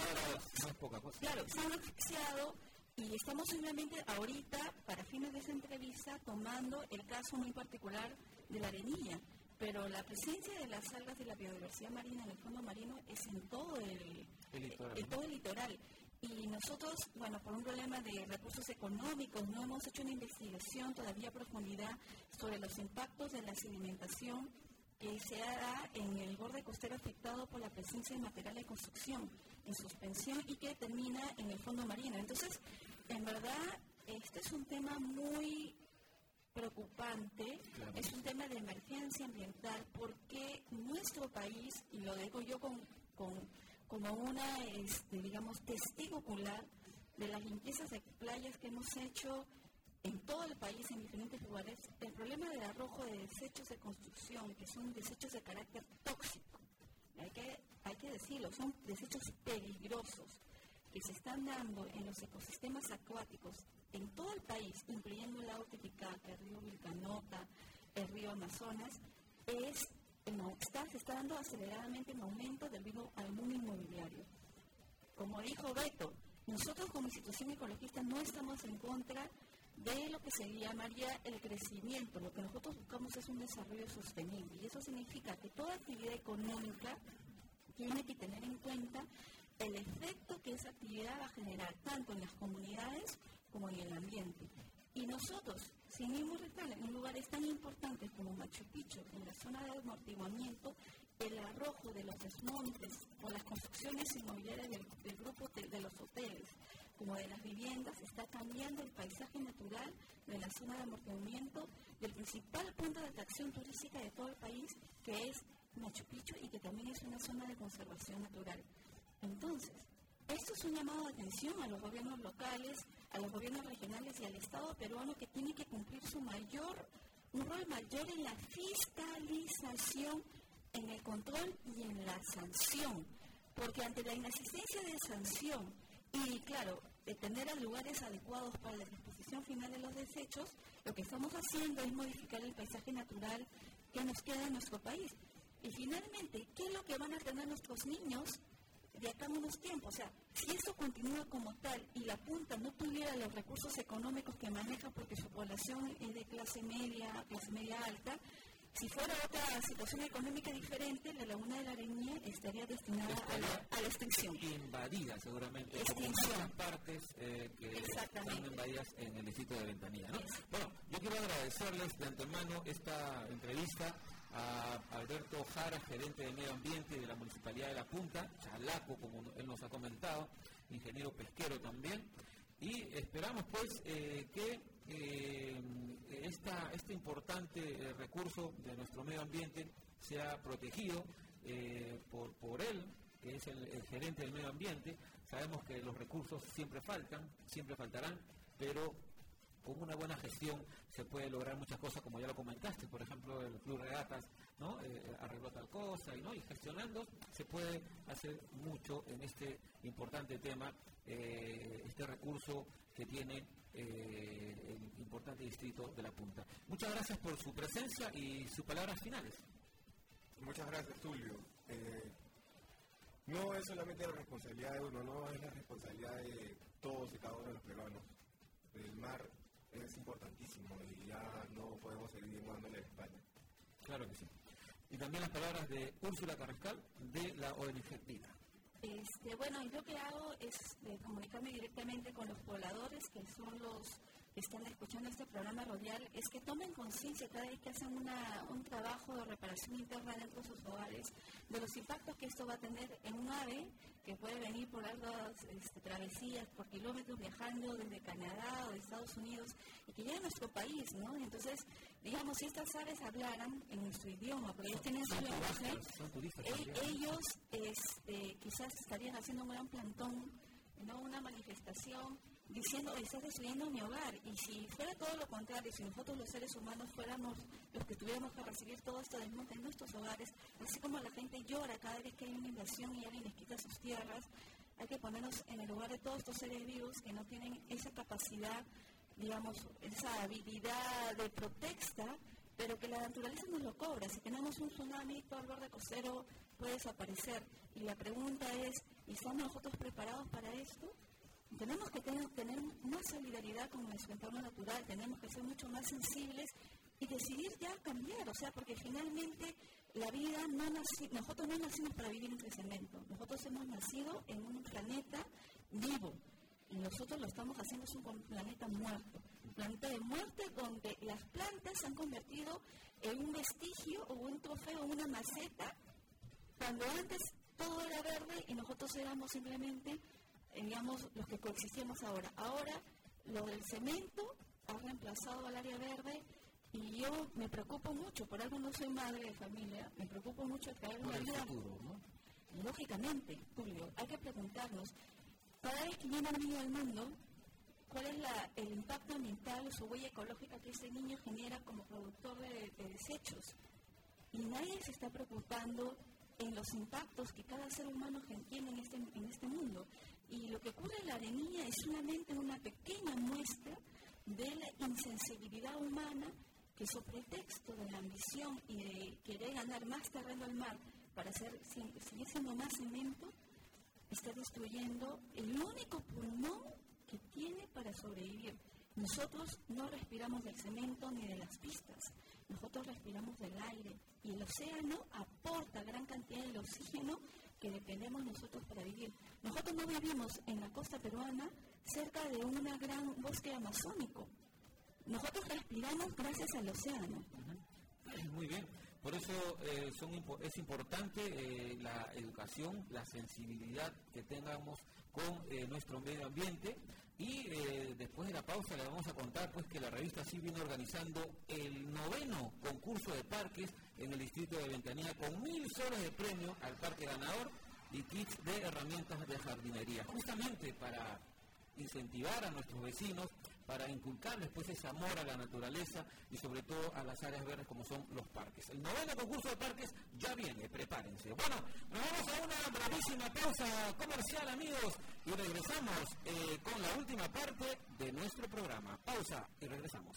se han asfixiado y estamos simplemente ahorita, para fines de esta entrevista, tomando el caso muy particular de la Arenilla. Pero la presencia de las algas de la biodiversidad marina en el fondo marino es en todo el litoral. Y nosotros, bueno, por un problema de recursos económicos, no hemos hecho una investigación todavía a profundidad sobre los impactos de la sedimentación que se da en el borde costero afectado por la presencia de material de construcción en suspensión y que termina en el fondo marino. Entonces, en verdad, este es un tema muy preocupante, claro. Es un tema de emergencia ambiental porque nuestro país, y lo digo yo como una, digamos, testigo ocular de las limpiezas de playas que hemos hecho en todo el país, en diferentes lugares, el problema del arrojo de desechos de construcción, que son desechos de carácter tóxico, hay que decirlo, son desechos peligrosos que se están dando en los ecosistemas acuáticos en todo el país, incluyendo el lago Titicaca, el río Vilcanota, el río Amazonas, se está dando aceleradamente un aumento debido al boom inmobiliario. Como dijo Beto, nosotros como institución ecologista no estamos en contra de lo que se llamaría el crecimiento. Lo que nosotros buscamos es un desarrollo sostenible y eso significa que toda actividad económica tiene que tener en cuenta el efecto que esa actividad va a generar tanto en las comunidades como en el ambiente. Y nosotros, sin ningún reclamo, en lugares tan importantes como Machu Picchu, en la zona de amortiguamiento, el arrojo de los desmontes o las construcciones inmobiliarias del grupo de los hoteles, como de las viviendas, está cambiando el paisaje natural de la zona de amortiguamiento del principal punto de atracción turística de todo el país, que es Machu Picchu y que también es una zona de conservación natural. Entonces, esto es un llamado de atención a los gobiernos locales, a los gobiernos regionales y al Estado peruano que tiene que cumplir un rol mayor en la fiscalización, en el control y en la sanción. Porque ante la inexistencia de sanción y, claro, de tener a lugares adecuados para la disposición final de los desechos, lo que estamos haciendo es modificar el paisaje natural que nos queda en nuestro país. Y finalmente, ¿qué es lo que van a tener nuestros niños de acá en unos tiempos? O sea, si esto continúa como tal y la punta no tuviera los recursos económicos que maneja porque su población es de clase media alta, si fuera otra situación económica diferente, la laguna de la Arenilla estaría destinada a la extinción. Invadida seguramente, como muchas partes que están invadidas en el distrito de Ventanilla, ¿no? Bueno, yo quiero agradecerles de antemano esta entrevista a Alberto Jara, gerente de Medio Ambiente de la Municipalidad de La Punta, chalaco, como él nos ha comentado, ingeniero pesquero también, y esperamos pues que este importante recurso de nuestro medio ambiente sea protegido por él, que es el gerente del medio ambiente. Sabemos que los recursos siempre faltarán, pero con una buena gestión se puede lograr muchas cosas, como ya lo comentaste, por ejemplo, el Club Regatas, ¿no? Arregló tal cosa, y gestionando se puede hacer mucho en este importante tema, este recurso que tiene el importante distrito de La Punta. Muchas gracias por su presencia y sus palabras finales. Muchas gracias, Tulio. No es solamente la responsabilidad de uno, no es la responsabilidad de todos y cada uno de los peruanos. El mar es importantísimo y ya no podemos seguir dándole la espalda. Claro que sí. Y también las palabras de Úrsula Carrascal de la ONG Vida. Bueno, yo lo que hago es comunicarme directamente con los pobladores, que son los que están escuchando este programa radial, es que tomen conciencia cada vez que hacen un trabajo de reparación interna dentro de sus hogares, de los impactos que esto va a tener en un ave que puede venir por largas travesías, por kilómetros, viajando desde Canadá o de Estados Unidos, y que llega a nuestro país, ¿no? Entonces, digamos, si estas aves hablaran en nuestro idioma, porque ellos tienen su lenguaje, ellos quizás estarían haciendo un gran plantón, ¿no? Una manifestación diciendo, estás destruyendo mi hogar. Y si fuera todo lo contrario, si nosotros los seres humanos fuéramos los que tuviéramos que recibir todo esto desmonte en nuestros hogares, así como la gente llora cada vez que hay una invasión y alguien les quita sus tierras, hay que ponernos en el lugar de todos estos seres vivos que no tienen esa capacidad, digamos, esa habilidad de protesta, pero que la naturaleza nos lo cobra. Si tenemos un tsunami, todo el borde costero puede desaparecer. Y la pregunta es, ¿estamos nosotros preparados para esto? Tenemos que tener más solidaridad con nuestro entorno natural, tenemos que ser mucho más sensibles y decidir ya cambiar, o sea, porque finalmente la vida nosotros no nacimos para vivir en crecimiento, nosotros hemos nacido en un planeta vivo y nosotros lo estamos haciendo es un planeta muerto, un planeta de muerte donde las plantas se han convertido en un vestigio o un trofeo, una maceta, cuando antes todo era verde y nosotros éramos simplemente digamos, los que coexistimos ahora. Ahora, lo del cemento ha reemplazado al área verde y yo me preocupo mucho, por algo no soy madre de familia, me preocupo mucho de traer una vida. Lógicamente, Julio, hay que preguntarnos, cada vez que viene un niño al mundo, ¿cuál es el impacto ambiental o su huella ecológica que ese niño genera como productor de desechos? Y nadie se está preocupando en los impactos que cada ser humano tiene en este mundo. Y lo que ocurre en la arenilla es solamente una pequeña muestra de la insensibilidad humana que, sobre pretexto de la ambición y de querer ganar más terreno al mar para seguir siendo más cemento, está destruyendo el único pulmón que tiene para sobrevivir. Nosotros no respiramos del cemento ni de las pistas, nosotros respiramos del aire y el océano aporta gran cantidad del oxígeno que dependemos nosotros para vivir. Nosotros no vivimos en la costa peruana cerca de un gran bosque amazónico. Nosotros respiramos gracias al océano. Muy bien. Por eso es importante la educación, la sensibilidad que tengamos con nuestro medio ambiente. Y después de la pausa le vamos a contar pues que la revista sí viene organizando el 9º concurso de parques en el distrito de Ventanilla con 1.000 soles de premio al parque ganador y kits de herramientas de jardinería, justamente para incentivar a nuestros vecinos, para inculcarles pues ese amor a la naturaleza y sobre todo a las áreas verdes como son los parques. El 9º concurso de parques ya viene, prepárense. Bueno, nos vamos a una brevísima pausa comercial, amigos, y regresamos con la última parte de nuestro programa. Pausa y regresamos.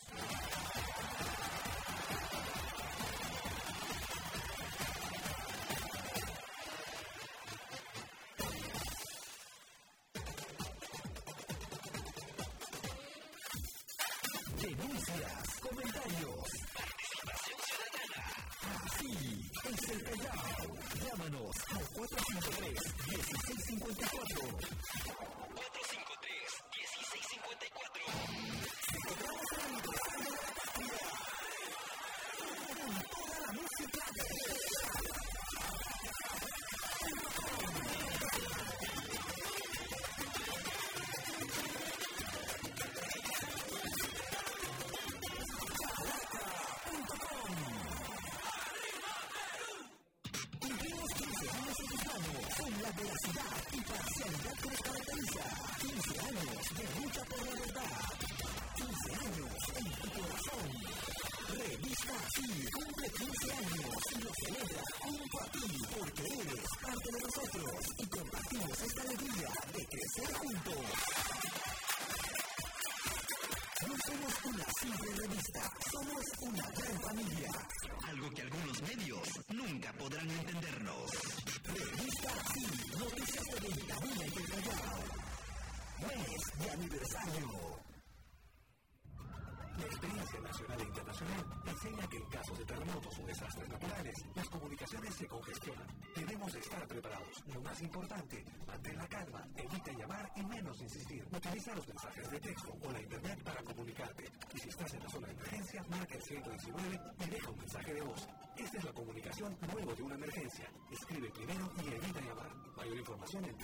Denuncias, comentarios, participación ciudadana. Así es el Callao. Llámanos al 453-1654. 453-1654. Si cobramos el aniversario de la patria, con toda la música de con la veracidad y parcialidad que les caracteriza. 15 años de lucha por la verdad. 15 años en tu corazón. Revista Así cumple 15 años y lo celebra junto a ti porque eres parte de nosotros y compartimos esta alegría de crecer juntos. No somos una simple revista, somos una gran familia. Algo que algunos medios nunca podrán entendernos. Revista Así, noticias de Ventanilla y del Callao. Mes de aniversario. La experiencia nacional e internacional enseña que en casos de terremotos o desastres naturales, las comunicaciones se congestionan. Debemos estar preparados. Lo más importante, mantén la calma, evita llamar y menos insistir. Utiliza los mensajes de texto o la internet para comunicarte. Y si estás en la zona de emergencia, marca el 119 y deja un mensaje de voz. Esta es la comunicación luego de una emergencia. Escribe primero y evita llamar. Mayor información en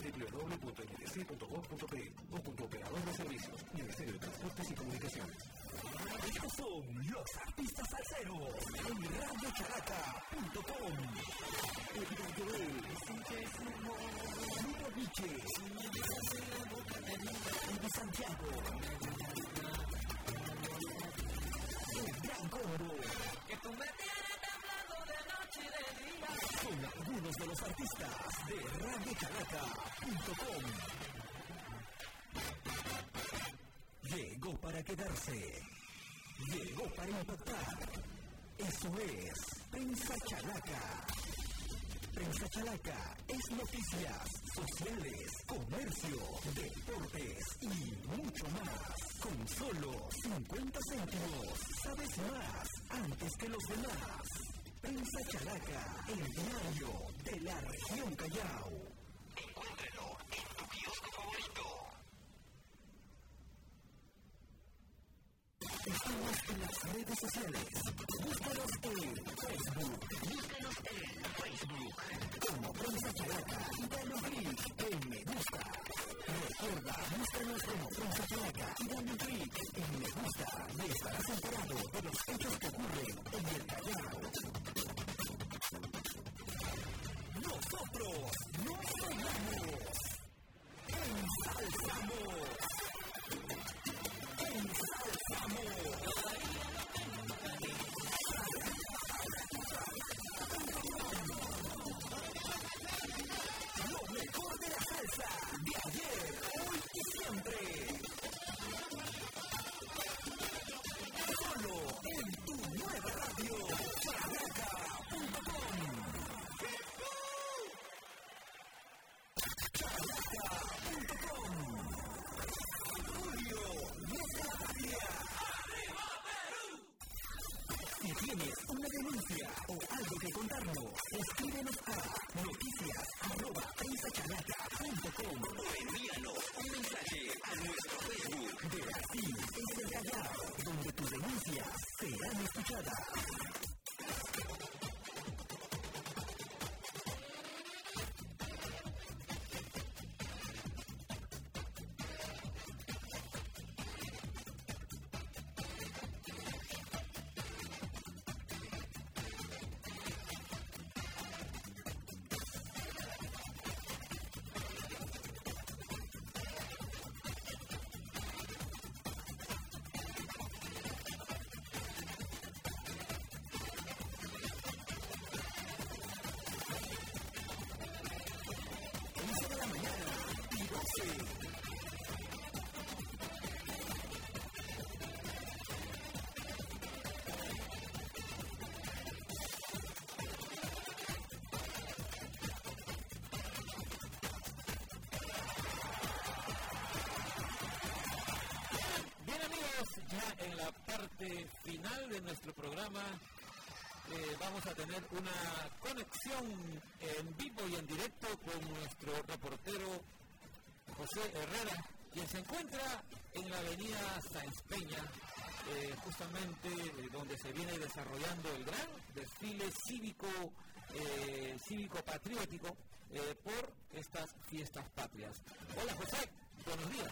www.ntc.gov.pe o con tu operador de servicios, Ministerio de Transportes y Comunicaciones. Estos son Son los artistas salseros en radiocharaca.com. Edgar Joel, Ludo Viche, Andy Santiago, el Gran Combo. Que tú me tienes hablando de noche y de día. Son algunos de los artistas de radiocharaca.com. Llegó para quedarse. Llegó para impactar. Eso es Prensa Chalaca. Prensa Chalaca es noticias, sociales, comercio, deportes y mucho más. Con solo 50 céntimos. Sabes más antes que los demás. Prensa Chalaca, el diario de la región Callao. Encuéntralo en tu kiosco favorito. Estamos en las redes sociales. Búscanos en Facebook. Como Prensa Chalaca y dale un clic en me gusta. Recuerda, búscanos como Prensa Chalaca y dale un clic en me gusta y estarás enterado de los hechos que ocurren en el Callao. Nosotros no sonamos. Ensalzamos. Lo mejor de la salsa de ayer, hoy y siempre. Solo en tu nueva radio, chalaca.com. Chalaca.com. Julio, nuestra patria. ¡Arriba Perú! Si tienes una denuncia o algo que contarnos, escríbenos a noticias@prensachalaca.com o envíanos un mensaje a nuestro Facebook de Así es el Callao, donde tus denuncias serán escuchadas. Ya en la parte final de nuestro programa vamos a tener una conexión en vivo y en directo con nuestro reportero José Herrera, quien se encuentra en la avenida Sáenz Peña, justamente donde se viene desarrollando el gran desfile cívico-patriótico por estas fiestas patrias. Hola José, buenos días.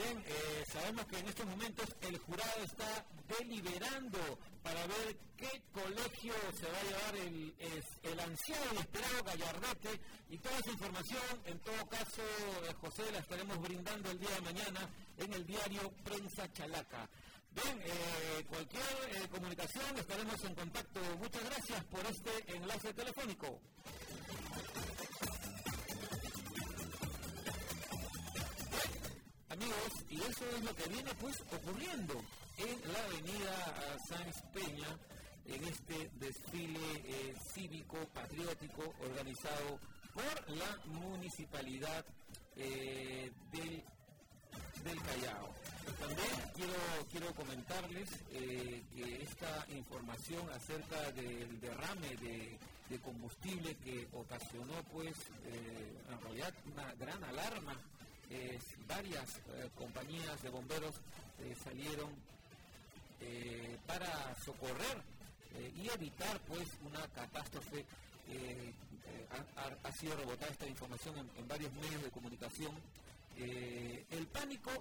Bien, sabemos que en estos momentos el jurado está deliberando para ver qué colegio se va a llevar el ansiado y esperado Gallardete, y toda esa información, en todo caso, José, la estaremos brindando el día de mañana en el diario Prensa Chalaca. Bien, cualquier comunicación estaremos en contacto. Muchas gracias por este enlace telefónico. Amigos, y eso es lo que viene pues ocurriendo en la avenida Sáenz Peña, en este desfile cívico patriótico organizado por la municipalidad del Callao. También quiero comentarles que esta información acerca del derrame de combustible que ocasionó pues en realidad una gran alarma. Varias compañías de bomberos salieron para socorrer y evitar pues una catástrofe. Ha sido rebotada esta información en varios medios de comunicación. El pánico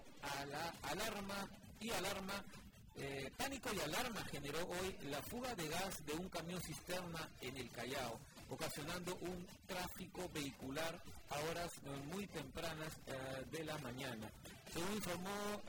pánico y alarma generó hoy la fuga de gas de un camión cisterna en el Callao, ocasionando un tráfico vehicular a horas muy tempranas de la mañana. Según informó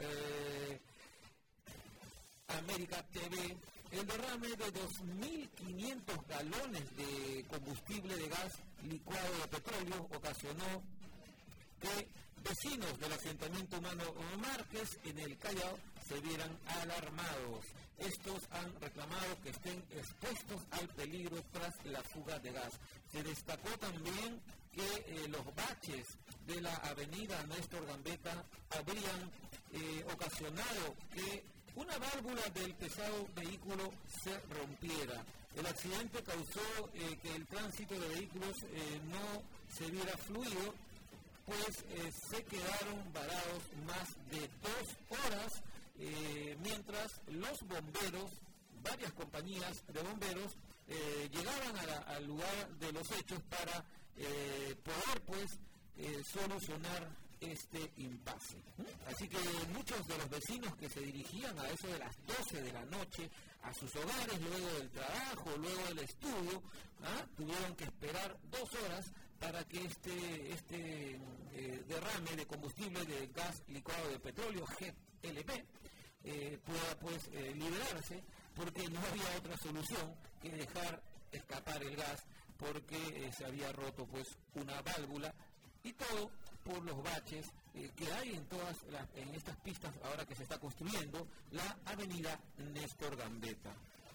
América TV, el derrame de 2.500 galones de combustible de gas licuado de petróleo ocasionó que vecinos del asentamiento humano Márquez en el Callao se vieran alarmados. Estos han reclamado que estén expuestos al peligro tras la fuga de gas. Se destacó también que los baches de la avenida Néstor Gambetta habrían ocasionado que una válvula del pesado vehículo se rompiera. El accidente causó que el tránsito de vehículos no se viera fluido, pues se quedaron varados más de 2 horas, mientras los bomberos, varias compañías de bomberos, llegaban al lugar de los hechos para poder pues solucionar este impasse. Así que muchos de los vecinos que se dirigían a eso de las 12 de la noche a sus hogares, luego del trabajo, luego del estudio, tuvieron que esperar 2 horas para que este derrame de combustible de gas licuado de petróleo, GLP, pueda pues liberarse, porque no había otra solución que dejar escapar el gas, porque se había roto pues una válvula, y todo por los baches que hay en estas pistas ahora que se está construyendo la avenida Néstor Gambetta.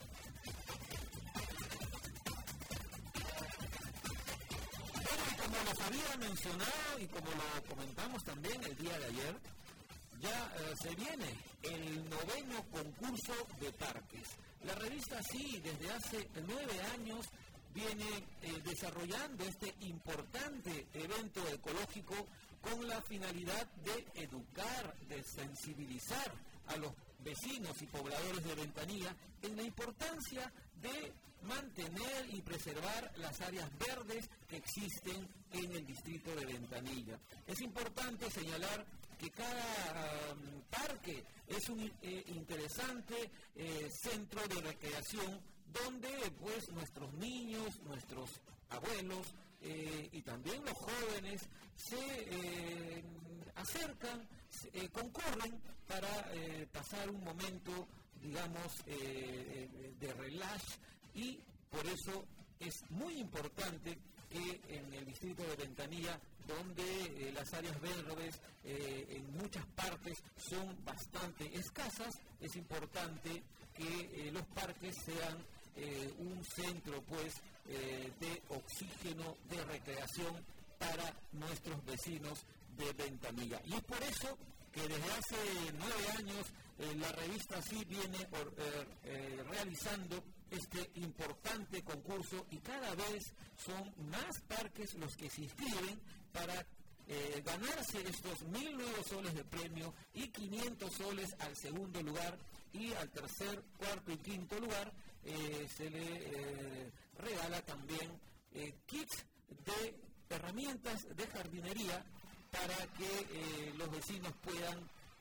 Como les había mencionado y como lo comentamos también el día de ayer, ya se viene el 9º concurso de parques. La revista Sí, desde hace 9 años, viene desarrollando este importante evento ecológico con la finalidad de educar, de sensibilizar a los vecinos y pobladores de Ventanilla en la importancia de mantener y preservar las áreas verdes que existen en el distrito de Ventanilla. Es importante señalar que cada parque es un interesante centro de recreación donde pues nuestros niños, nuestros abuelos y también los jóvenes se acercan, concurren para pasar un momento, digamos, de relax, y por eso es muy importante que en el distrito de Ventanilla, donde las áreas verdes en muchas partes son bastante escasas, es importante que los parques sean un centro pues de oxígeno, de recreación para nuestros vecinos de Ventanilla. Y es por eso que desde hace 9 años la revista Sí viene realizando este importante concurso, y cada vez son más parques los que se inscriben para ganarse estos 1.000 nuevos soles de premio y 500 soles al segundo lugar, y al tercer, cuarto y quinto lugar se le regala también kits de herramientas de jardinería para que los vecinos puedan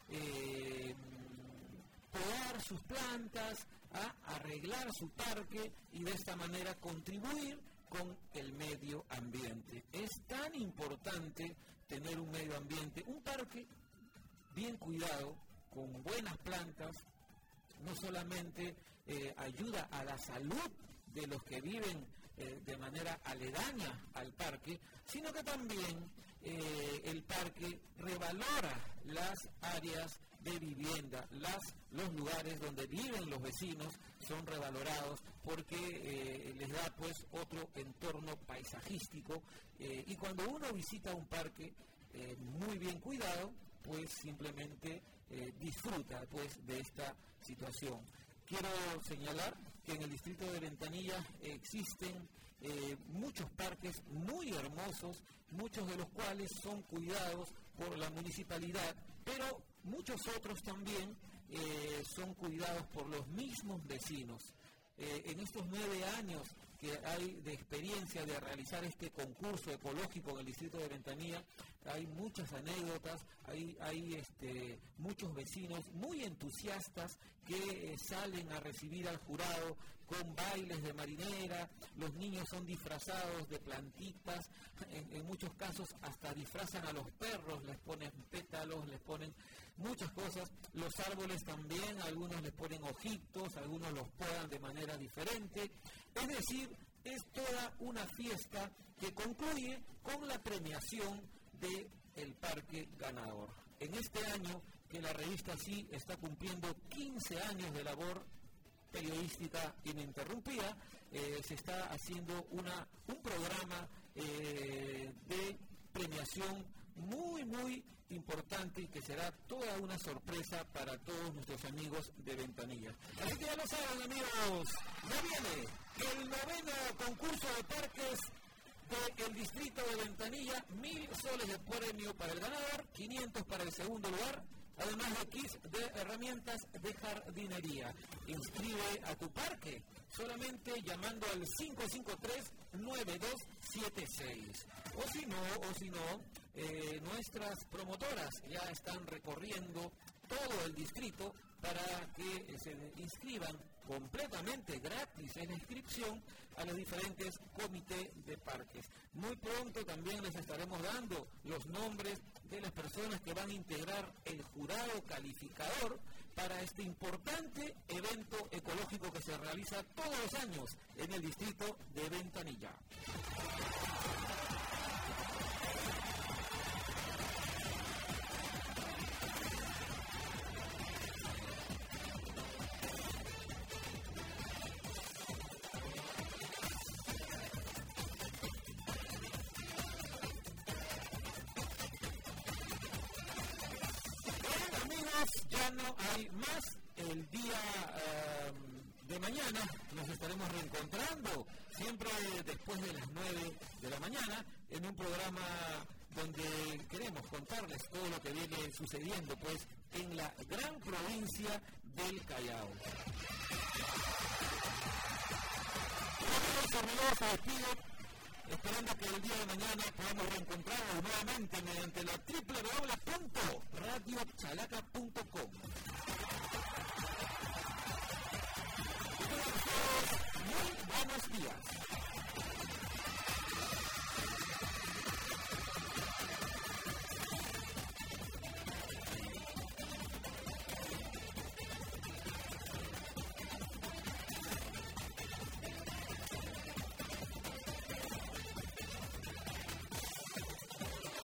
podar sus plantas, a arreglar su parque y de esta manera contribuir con el medio ambiente. Es tan importante tener un medio ambiente, un parque bien cuidado, con buenas plantas, no solamente ayuda a la salud de los que viven de manera aledaña al parque, sino que también el parque revalora las áreas de vivienda, los lugares donde viven los vecinos son revalorados porque les da pues otro entorno paisajístico y cuando uno visita un parque muy bien cuidado, pues simplemente disfruta pues de esta situación. Quiero señalar que en el distrito de Ventanilla existen muchos parques muy hermosos, muchos de los cuales son cuidados por la municipalidad, pero muchos otros también son cuidados por los mismos vecinos. En estos 9 años que hay de experiencia de realizar este concurso ecológico en el distrito de Ventanilla, hay muchas anécdotas, hay muchos vecinos muy entusiastas que salen a recibir al jurado con bailes de marinera, los niños son disfrazados de plantitas, en muchos casos hasta disfrazan a los perros, les ponen pétalos, les ponen muchas cosas, los árboles también, algunos les ponen ojitos, algunos los podan de manera diferente, es decir, es toda una fiesta que concluye con la premiación del parque ganador. En este año que la revista Sí está cumpliendo 15 años de labor periodística ininterrumpida, se está haciendo un programa de premiación muy importante y que será toda una sorpresa para todos nuestros amigos de Ventanilla. Así que ya lo saben, amigos, ya viene el 9º concurso de parques del distrito de Ventanilla, 1.000 soles de premio para el ganador, 500 para el segundo lugar, además de kits de herramientas de jardinería. Inscribe a tu parque solamente llamando al 553-9276. O si no, nuestras promotoras ya están recorriendo todo el distrito para que se inscriban completamente gratis en la inscripción a los diferentes comités de parques. Muy pronto también les estaremos dando los nombres de las personas que van a integrar el jurado calificador para este importante evento ecológico que se realiza todos los años en el distrito de Ventanilla. Ya no hay más. El día de mañana nos estaremos reencontrando, siempre después de las 9 de la mañana, en un programa donde queremos contarles todo lo que viene sucediendo pues en la gran provincia del Callao. Se despide, esperando que el día de mañana podamos reencontrarnos nuevamente mediante la www.radiochalaca.com. Muy buenos días.